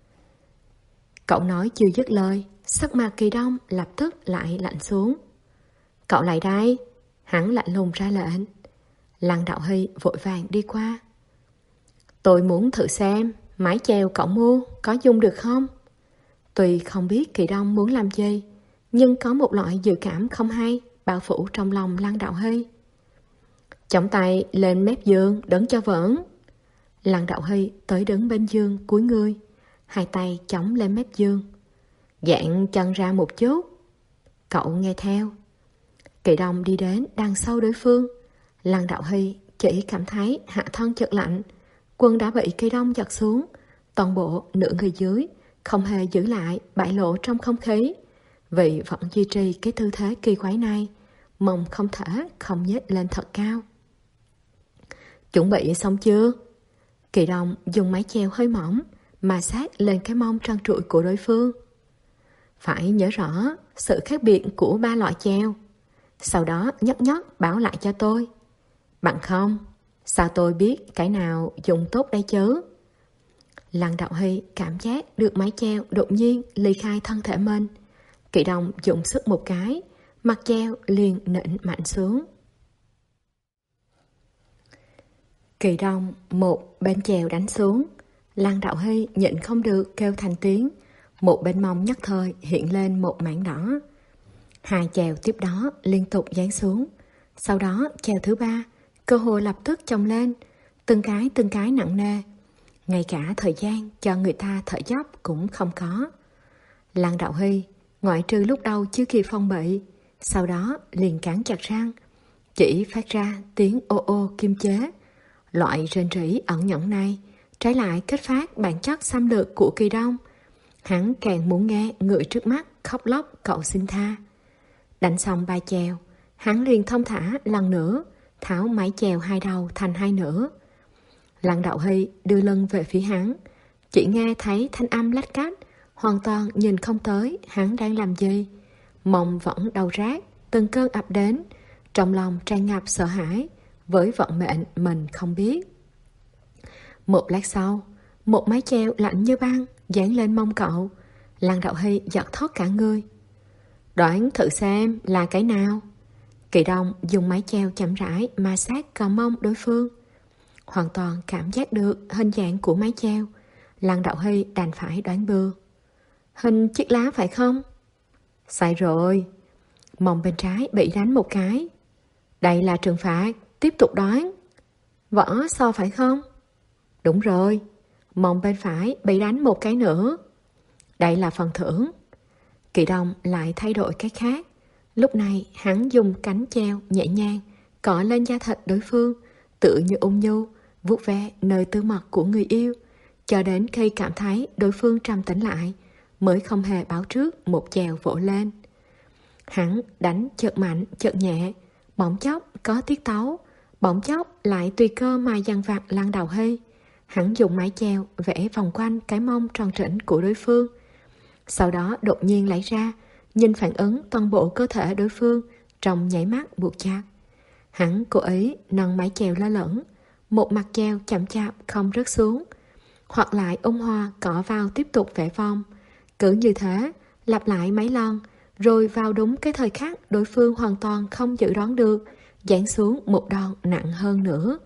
Cậu nói chưa dứt lời, sắc mặt Kỳ Đông lập tức lại lạnh xuống. Cậu lại đây, hắn lạnh lùng ra lệnh. Lăng Đạo Hy vội vàng đi qua. Tôi muốn thử xem mái chèo cậu mua có dùng được không? Tuy không biết Kỳ Đông muốn làm gì, nhưng có một loại dự cảm không hay bao phủ trong lòng Lăng Đạo Hy. Chống tay lên mép giường đứng cho vững. Lăng Đạo Hy tới đứng bên giường cúi người, hai tay chống lên mép giường, dạn chân ra một chút. Cậu nghe theo. Kỳ Đông đi đến đằng sau đối phương. Lăng Đạo Hy chỉ cảm thấy hạ thân chợt lạnh, quần đã bị Kỳ Đông giật xuống, toàn bộ nửa người dưới không hề giữ lại bại lộ trong không khí. Vì vẫn duy trì cái tư thế kỳ quái này, mông không thể không nhếch lên thật cao. Chuẩn bị xong chưa? Kỳ Đông dùng mái chèo hơi mỏng mà sát lên cái mông trơn trụi của đối phương. Phải nhớ rõ sự khác biệt của ba loại chèo, sau đó nhất nhất bảo lại cho tôi. Bằng không, sao tôi biết cái nào dùng tốt đây chứ? Lăng Đạo Hy cảm giác được mái chèo đột nhiên ly khai thân thể mình. Kỳ Đông dùng sức một cái, mặt chèo liền nện mạnh xuống. Kỳ Đông một bên chèo đánh xuống, Lăng Đạo Hy nhịn không được kêu thành tiếng, một bên mông nhất thời hiện lên một mảng đỏ. Hai chèo tiếp đó liên tục giáng xuống, sau đó chèo thứ ba cơ hội lập tức chồng lên, từng cái từng cái nặng nề, ngay cả thời gian cho người ta thở dốc cũng không có. Lăng Đạo Hy ngoại trừ lúc đầu chưa kịp phong bị, sau đó liền cắn chặt răng, chỉ phát ra tiếng ô ô kim chế. Loại rên rỉ ẩn nhẫn này trái lại kích phát bản chất xâm lược của Kỳ Đông. Hắn càng muốn nghe người trước mắt khóc lóc cậu xin tha. Đánh xong ba chèo, hắn liền thông thả lần nữa tháo mái chèo hai đầu thành hai nửa. Lăng Đạo Hy đưa lưng về phía hắn, chỉ nghe thấy thanh âm lách cách, hoàn toàn nhìn không tới hắn đang làm gì. Mông vẫn đau rát, từng cơn ập đến, trong lòng tràn ngập sợ hãi với vận mệnh mình không biết. Một lát sau, một mái chèo lạnh như băng dán lên mông cậu. Lăng Đạo Hy giật thót cả người. Đoán thử xem là cái nào? Kỳ Đông dùng mái chèo chậm rãi ma sát cò mông đối phương. Hoàn toàn cảm giác được hình dạng của mái chèo, Lăng Đạo Hy đành phải đoán bừa. Hình chiếc lá phải không? Sai rồi. Mông bên trái bị đánh một cái. Đây là trừng phạt, tiếp tục đoán. Vỏ so phải không? Đúng rồi. Mông bên phải bị đánh một cái nữa. Đây là phần thưởng. Kỳ Đông lại thay đổi cái khác. Lúc này hắn dùng cánh chèo nhẹ nhàng cọ lên da thịt đối phương, tự như ung nhu vuốt ve nơi tư mật của người yêu, cho đến khi cảm thấy đối phương trầm tĩnh lại, mới không hề báo trước một chèo vỗ lên. Hắn đánh chợt mạnh chợt nhẹ, bỗng chốc có tiết tấu, bỗng chốc lại tùy cơ mà dằn vặt Lăng Đạo Hy. Hắn dùng mái chèo vẽ vòng quanh cái mông tròn trĩnh của đối phương, sau đó đột nhiên lấy ra, nhìn phản ứng toàn bộ cơ thể đối phương trong nháy mắt buộc chặt. Hắn cố ý nâng mái chèo lơ lửng, một mặt chèo chậm chạp không rớt xuống, hoặc lại ung hoa cọ vào tiếp tục vẽ vòng. Cứ như thế lặp lại mấy lần, rồi vào đúng cái thời khắc đối phương hoàn toàn không dự đoán được, giáng xuống một đòn nặng hơn nữa.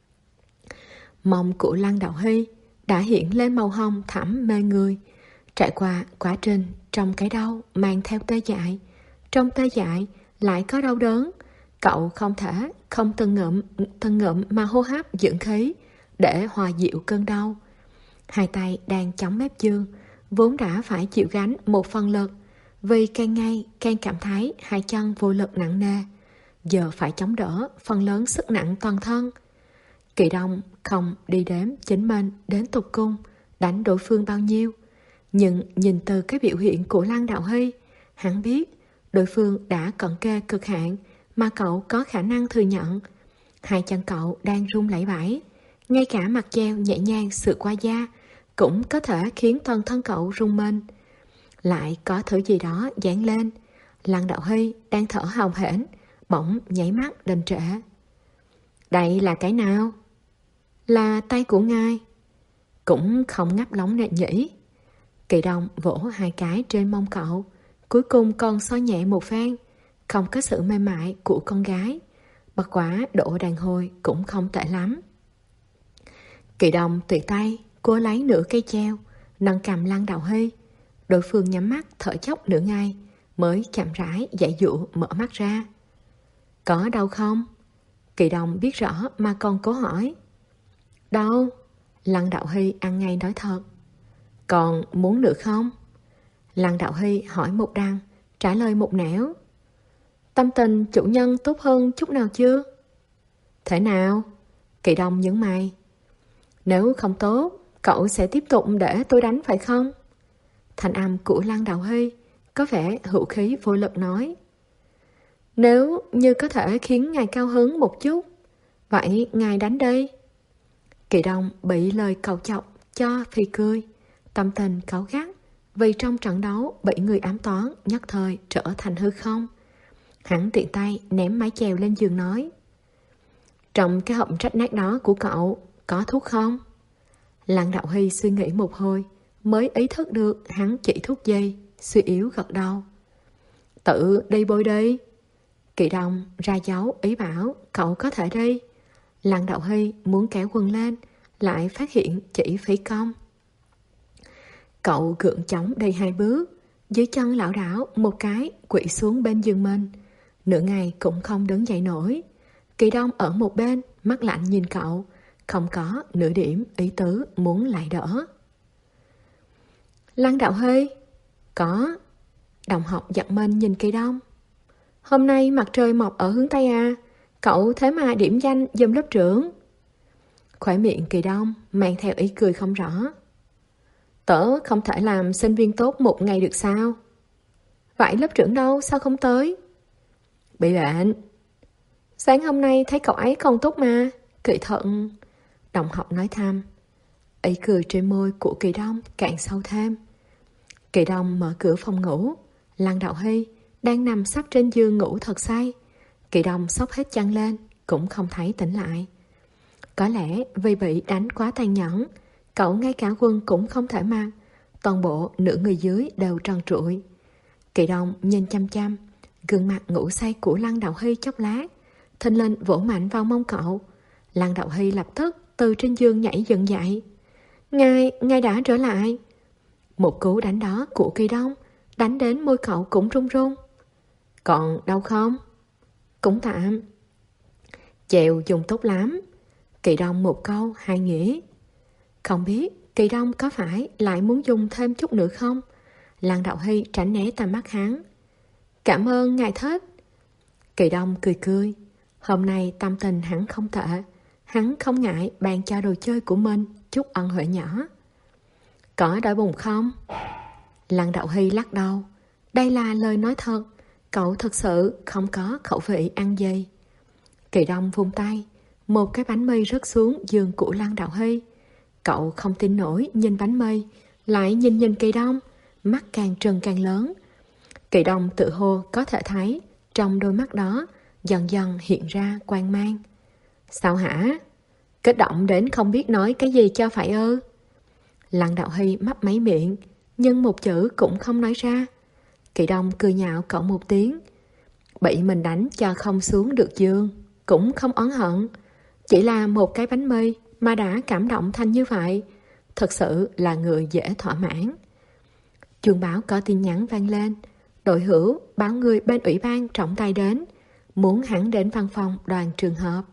Mông của Lăng Đạo Hy đã hiện lên màu hồng thẳm mê người, trải qua quá trình trong cái đau mang theo tê dại, trong tê dại lại có đau đớn. Cậu không thể không từng ngậm từng ngậm mà hô hấp dưỡng khí để hòa dịu cơn đau. Hai tay đang chống mép giường, vốn đã phải chịu gánh một phần lực, vì càng ngày càng cảm thấy hai chân vô lực nặng nề, giờ phải chống đỡ phần lớn sức nặng toàn thân. Kỳ Đông không đi đếm chính mình đến tục cung đánh đối phương bao nhiêu, nhưng nhìn từ cái biểu hiện của Lăng Đạo Hy, hắn biết đối phương đã cận kề cực hạn mà cậu có khả năng thừa nhận. Hai chân cậu đang run lẩy bẩy, ngay cả mặt treo nhẹ nhàng sự qua da cũng có thể khiến toàn thân cậu rung mình. Lại có thứ gì đó dán lên. Lăng Đạo Hy đang thở hổn hển, bỗng nháy mắt đình trệ. Đây là cái nào? Là tay của ngài. Cũng không ngắp lóng nè nhỉ. Kỳ Đông vỗ hai cái trên mông cậu, cuối cùng còn xoa nhẹ một phen. Không có sự mềm mại của con gái, bất quá độ đàn hồi cũng không tệ lắm. Kỳ Đông tùy tay cô lấy nửa cây treo, nâng cầm Lăng Đạo Hy. Đối phương nhắm mắt thở chốc nửa ngày, mới chậm rãi dãy dụ mở mắt ra. Có đau không? Kỳ Đông biết rõ mà còn cố hỏi. Đau. Lăng Đạo Hy ăn ngay nói thật. Còn muốn nữa không? Lăng Đạo Hy hỏi một đằng, trả lời một nẻo. Tâm tình chủ nhân tốt hơn chút nào chưa? Thế nào? Kỳ Đông nhướng mày. Nếu không tốt, cậu sẽ tiếp tục để tôi đánh phải không? Thanh âm của Lăng Đạo Hy có vẻ hữu khí vô lực nói. Nếu như có thể khiến ngài cao hứng một chút, vậy ngài đánh đi. Kỳ Đông bị lời cầu chọc cho phì cười, tâm tình cáu gắt, vì trong trận đấu bị người ám toán nhất thời trở thành hư không. Hắn tiện tay ném mái chèo lên giường nói. Trong cái hộp rách nát đó của cậu có thuốc không? Lăng Đạo Hy suy nghĩ một hồi mới ý thức được hắn chỉ thuốc gì, suy yếu gật đầu. Tự đi bôi đi. Kỳ Đông ra dấu ý bảo cậu có thể đi. Lăng Đạo Hy muốn kéo quần lên, lại phát hiện chỉ phí công. Cậu gượng chống đi hai bước, dưới chân lảo đảo một cái quỵ xuống bên giường mình, nửa ngày cũng không đứng dậy nổi. Kỳ Đông ở một bên mắt lạnh nhìn cậu, không có nửa điểm ý tứ muốn lại đỡ. Lăng Đạo Hy. Có. Đồng học giật mình nhìn Kỳ Đông. Hôm nay mặt trời mọc ở hướng Tây à, cậu thế mà điểm danh giùm lớp trưởng. Khóe miệng Kỳ Đông mang theo ý cười không rõ. Tớ không thể làm sinh viên tốt một ngày được sao? Vậy lớp trưởng đâu, sao không tới? Bị bệnh. Sáng hôm nay thấy cậu ấy không tốt mà. Kỳ thận. Đồng học nói thầm. Ý cười trên môi của Kỳ Đông càng sâu thêm. Kỳ Đông mở cửa phòng ngủ. Lăng Đạo Hy đang nằm sắp trên giường ngủ thật say. Kỳ Đông xốc hết chăn lên, cũng không thấy tỉnh lại. Có lẽ vì bị đánh quá tàn nhẫn, cậu ngay cả quần cũng không thể mặc, toàn bộ nửa người dưới đều trần trụi. Kỳ Đông nhìn chăm chăm gương mặt ngủ say của Lăng Đạo Hy chốc lát, thình lình vỗ mạnh vào mông cậu. Lăng Đạo Hy lập tức từ trên giường nhảy dựng dậy. Ngài, ngài đã trở lại. Một cú đánh đó của Kỳ Đông đánh đến môi cậu cũng run run. Còn đau không? Cũng tạm. Chèo dùng tốt lắm. Kỳ Đông một câu hai nghĩa. Không biết Kỳ Đông có phải lại muốn dùng thêm chút nữa không? Lăng Đạo Hy tránh né tầm mắt hắn. Cảm ơn ngài thích. Kỳ Đông cười cười. Hôm nay tâm tình hắn không tệ. Hắn không ngại bàn cho đồ chơi của mình chút ân huệ nhỏ. Có đói bụng không? Lăng Đạo Hy lắc đầu. Đây là lời nói thật, cậu thật sự không có khẩu vị ăn dây. Kỳ Đông vung tay, một cái bánh mì rớt xuống giường của Lăng Đạo Hy. Cậu không tin nổi nhìn bánh mì, lại nhìn nhìn Kỳ Đông, mắt càng trừng càng lớn. Kỳ Đông tự hồ có thể thấy trong đôi mắt đó dần dần hiện ra quang mang. Sao hả? Kích động đến không biết nói cái gì cho phải ư? Lăng Đạo Hy mấp máy miệng, nhưng một chữ cũng không nói ra. Kỳ Đông cười nhạo cậu một tiếng. Bị mình đánh cho không xuống được giường, cũng không oán hận. Chỉ là một cái bánh mì mà đã cảm động thành như vậy, thật sự là người dễ thỏa mãn. Chuông báo có tin nhắn vang lên. Đội hữu báo người bên ủy ban trọng tài đến, muốn hắn đến văn phòng đoàn trường hợp.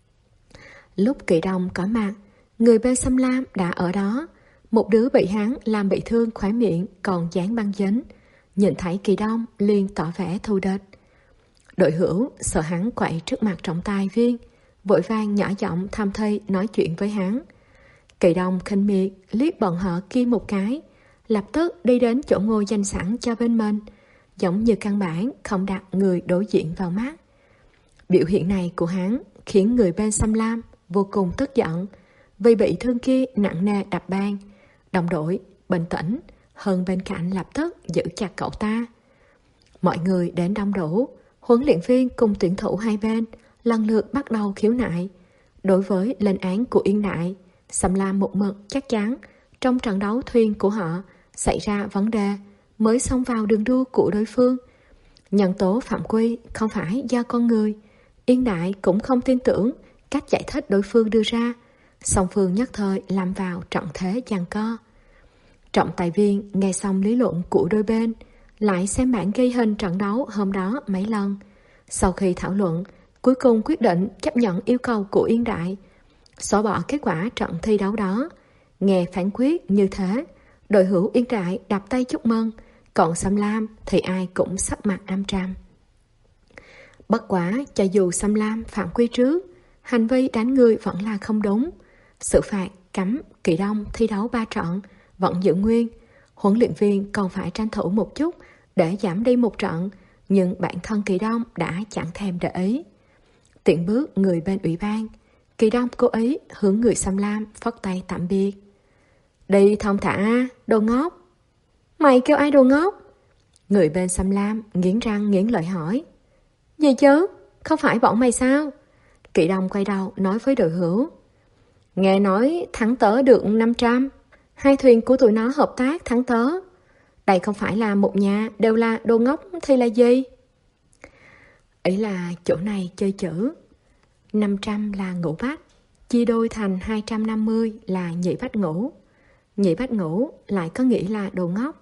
Lúc Kỳ Đông có mặt, người bên Xâm Lam đã ở đó. Một đứa bị hắn làm bị thương khóe miệng còn dán băng dính, nhìn thấy Kỳ Đông liền tỏ vẻ thù địch. Đội hữu sợ hắn quậy trước mặt trọng tài viên, vội vàng nhỏ giọng thầm thi nói chuyện với hắn. Kỳ Đông khinh miệt liếc bọn họ kia một cái, lập tức đi đến chỗ ngồi dành sẵn cho bên mình, giống như căn bản không đặt người đối diện vào mắt. Biểu hiện này của hắn khiến người bên Xâm Lam vô cùng tức giận, vì bị thương kia nặng nề đập bàn. Đồng đội bình tĩnh hơn bên cạnh lập tức giữ chặt cậu ta. Mọi người đến đông đủ, huấn luyện viên cùng tuyển thủ hai bên lần lượt bắt đầu khiếu nại. Đối với lên án của Yên Đại, Xâm Lam một mực chắc chắn trong trận đấu thuyền của họ xảy ra vấn đề mới xông vào đường đua của đối phương. Nhân tố phạm quy không phải do con người. Yên Đại cũng không tin tưởng cách giải thích đối phương đưa ra. Song phương nhất thời làm vào trận thế giằng co. Trọng tài viên nghe xong lý luận của đôi bên, lại xem bản ghi hình trận đấu hôm đó mấy lần. Sau khi thảo luận, cuối cùng quyết định chấp nhận yêu cầu của Yên Đại, xóa bỏ kết quả trận thi đấu đó. Nghe phán quyết như thế, đội hữu Yên Đại đập tay chúc mừng, còn Xâm Lam thì ai cũng sắc mặt am trầm. Bất quá cho dù Xâm Lam phạm quy trước, hành vi đánh người vẫn là không đúng. Sự phạt cấm Kỳ Đông thi đấu ba trận vẫn giữ nguyên. Huấn luyện viên còn phải tranh thủ một chút để giảm đi một trận, nhưng bản thân Kỳ Đông đã chẳng thèm để ý. Tiện bước người bên ủy ban, Kỳ Đông cố ý hướng người Xâm Lam phất tay tạm biệt. Đi thong thả, đồ ngốc. Mày kêu ai đồ ngốc? Người bên Xâm Lam nghiến răng nghiến lợi hỏi. Gì chứ? Không phải bọn mày sao? Kỳ Đông quay đầu nói với đội hữu. Nghe nói thắng tớ được năm trăm. Hai thuyền của tụi nó hợp tác thắng tớ. Đây không phải là một nhà đều là đồ ngốc thì là gì? Ý là chỗ này chơi chữ. năm trăm là ngũ bách, chia đôi thành hai trăm năm mươi là nhị bách ngũ. Nhị bách ngũ lại có nghĩa là đồ ngốc.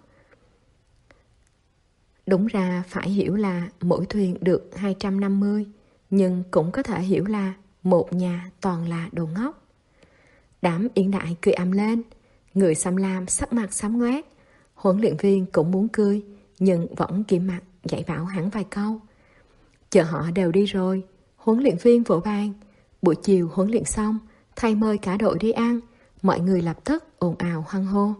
Đúng ra phải hiểu là mỗi thuyền được hai trăm năm mươi, nhưng cũng có thể hiểu là một nhà toàn là đồ ngốc. Đám Yên Đại cười ầm lên, người Xâm Lam sắc mặt xám ngoét. Huấn luyện viên cũng muốn cười, nhưng vẫn kiệm mặt dạy bảo hắn vài câu. Chờ họ đều đi rồi, huấn luyện viên vỗ bàn. Buổi chiều huấn luyện xong, thầy mời cả đội đi ăn, mọi người lập tức ồn ào hoan hô.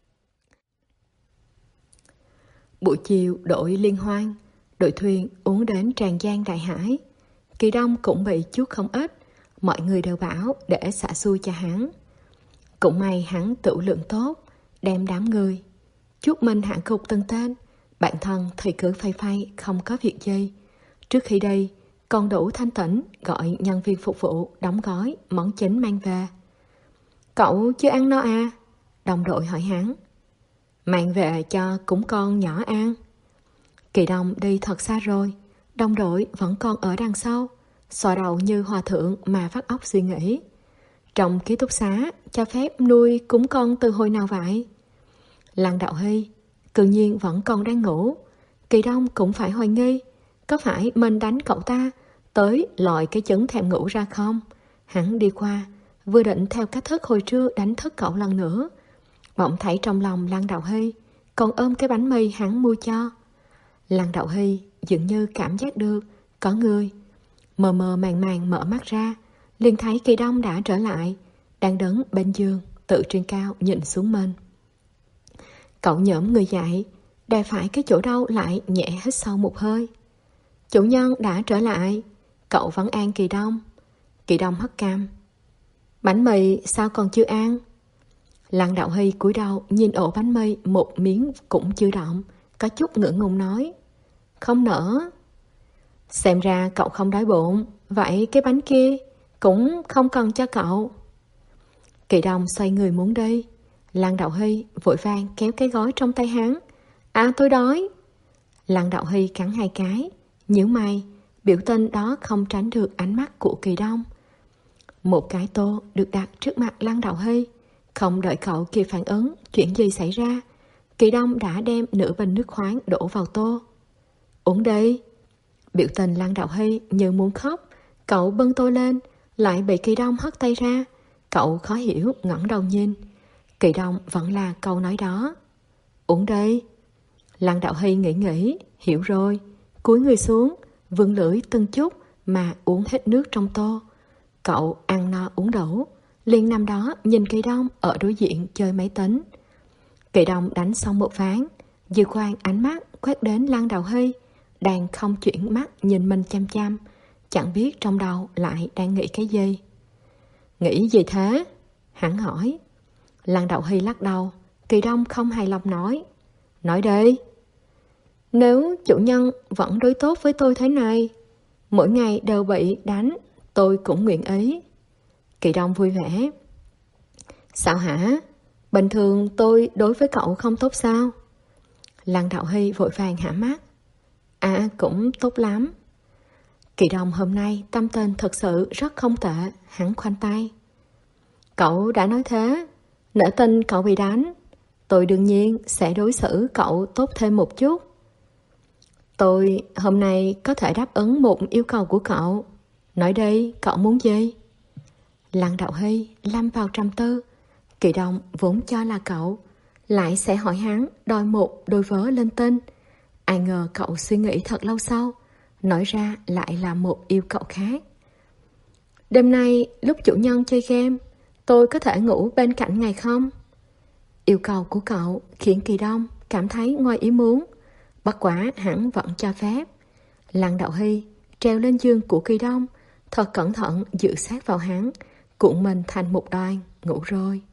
Buổi chiều đội liên hoan, đội thuyền uống đến tràn gian đại hải. Kỳ Đông cũng bị chút không ít, mọi người đều bảo để xả xui cho hắn. Cũng may hắn tự lượng tốt, đem đám người chúc mình hạng cục từng tên, bản thân thì cứ phay phay không có việc gì. Trước khi đi còn đủ thanh tĩnh gọi nhân viên phục vụ đóng gói món chính mang về. Cậu chưa ăn no à? Đồng đội hỏi hắn. Mang về cho cũng con nhỏ ăn. Kỳ Đông đi thật xa rồi, đồng đội vẫn còn ở đằng sau, xòa đầu như hòa thượng mà vắt óc suy nghĩ. Trong ký túc xá cho phép nuôi cúng con từ hồi nào vậy? Lăng Đạo Hy tự nhiên vẫn còn đang ngủ. Kỳ Đông cũng phải hoài nghi, có phải mình đánh cậu ta tới lòi cái chứng thèm ngủ ra không? Hắn đi qua, vừa định theo cách thức hồi trưa đánh thức cậu lần nữa, bỗng thấy trong lòng Lăng Đạo Hy còn ôm cái bánh mì hắn mua cho. Lăng Đạo Hy dường như cảm giác được có người, mờ mờ màng màng mở mắt ra, liền thấy Kỳ Đông đã trở lại, đang đứng bên giường tự trên cao nhìn xuống mình. Cậu nhổm người dậy, đè phải cái chỗ đau lại, nhẹ hít sâu một hơi. Chủ nhân đã trở lại. Cậu vẫn an Kỳ Đông. Kỳ Đông hất cằm. Bánh mì sao còn chưa ăn? Lăng Đạo Hy cúi đầu nhìn ổ bánh mì, một miếng cũng chưa động, có chút ngượng ngùng nói. Không nỡ. Xem ra cậu không đói bụng. Vậy cái bánh kia cũng không cần cho cậu. Kỳ Đông xoay người muốn đi. Lăng Đạo Hy vội vàng kéo cái gói trong tay hắn. À, tôi đói. Lăng Đạo Hy cắn hai cái, nhíu mày. Biểu tình đó không tránh được ánh mắt của Kỳ Đông. Một cái tô được đặt trước mặt Lăng Đạo Hy. Không đợi cậu kịp phản ứng chuyện gì xảy ra, Kỳ Đông đã đem nửa bình nước khoáng đổ vào tô. Uống đi. Biểu tình Lăng Đạo Hy như muốn khóc. Cậu bưng tô lên, lại bị Kỳ Đông hất tay ra. Cậu khó hiểu ngẩng đầu nhìn. Kỳ Đông vẫn là câu nói đó. Uống đi. Lăng Đạo Hy nghĩ nghĩ, hiểu rồi. Cúi người xuống, vươn lưỡi từng chút mà uống hết nước trong tô. Cậu ăn no uống đủ, liền nằm đó nhìn Kỳ Đông ở đối diện chơi máy tính. Kỳ Đông đánh xong một ván, dư quang ánh mắt quét đến Lăng Đạo Hy, đang không chuyển mắt nhìn mình chăm chăm, chẳng biết trong đầu lại đang nghĩ cái gì. Nghĩ gì thế? Hắn hỏi. Lăng Đạo Hy lắc đầu. Kỳ Đông không hài lòng nói. Nói đi. Nếu chủ nhân vẫn đối tốt với tôi thế này, mỗi ngày đều bị đánh, tôi cũng nguyện ý. Kỳ Đông vui vẻ. Sao hả? Bình thường tôi đối với cậu không tốt sao? Lăng Đạo Hy vội vàng hả mắt. À, cũng tốt lắm. Kỳ Đông hôm nay tâm tình thật sự rất không tệ. Hắn khoanh tay. Cậu đã nói thế, nể tình cậu bị đánh, tôi đương nhiên sẽ đối xử cậu tốt thêm một chút. Tôi hôm nay có thể đáp ứng một yêu cầu của cậu. Nói đi, cậu muốn gì? Lăng Đạo Hy lâm vào trầm tư. Kỳ Đông vốn cho là cậu lại sẽ hỏi hắn đòi một đôi vớ linh tinh. Ai ngờ cậu suy nghĩ thật lâu sau, nói ra lại là một yêu cầu khác. Đêm nay lúc chủ nhân chơi game, tôi có thể ngủ bên cạnh ngài không? Yêu cầu của cậu khiến Kỳ Đông cảm thấy ngoài ý muốn. Bất quả hắn vẫn cho phép. Lăng Đạo Hy treo lên giường của Kỳ Đông, thật cẩn thận dựa sát vào hắn, cuộn mình thành một đoàn, ngủ rồi.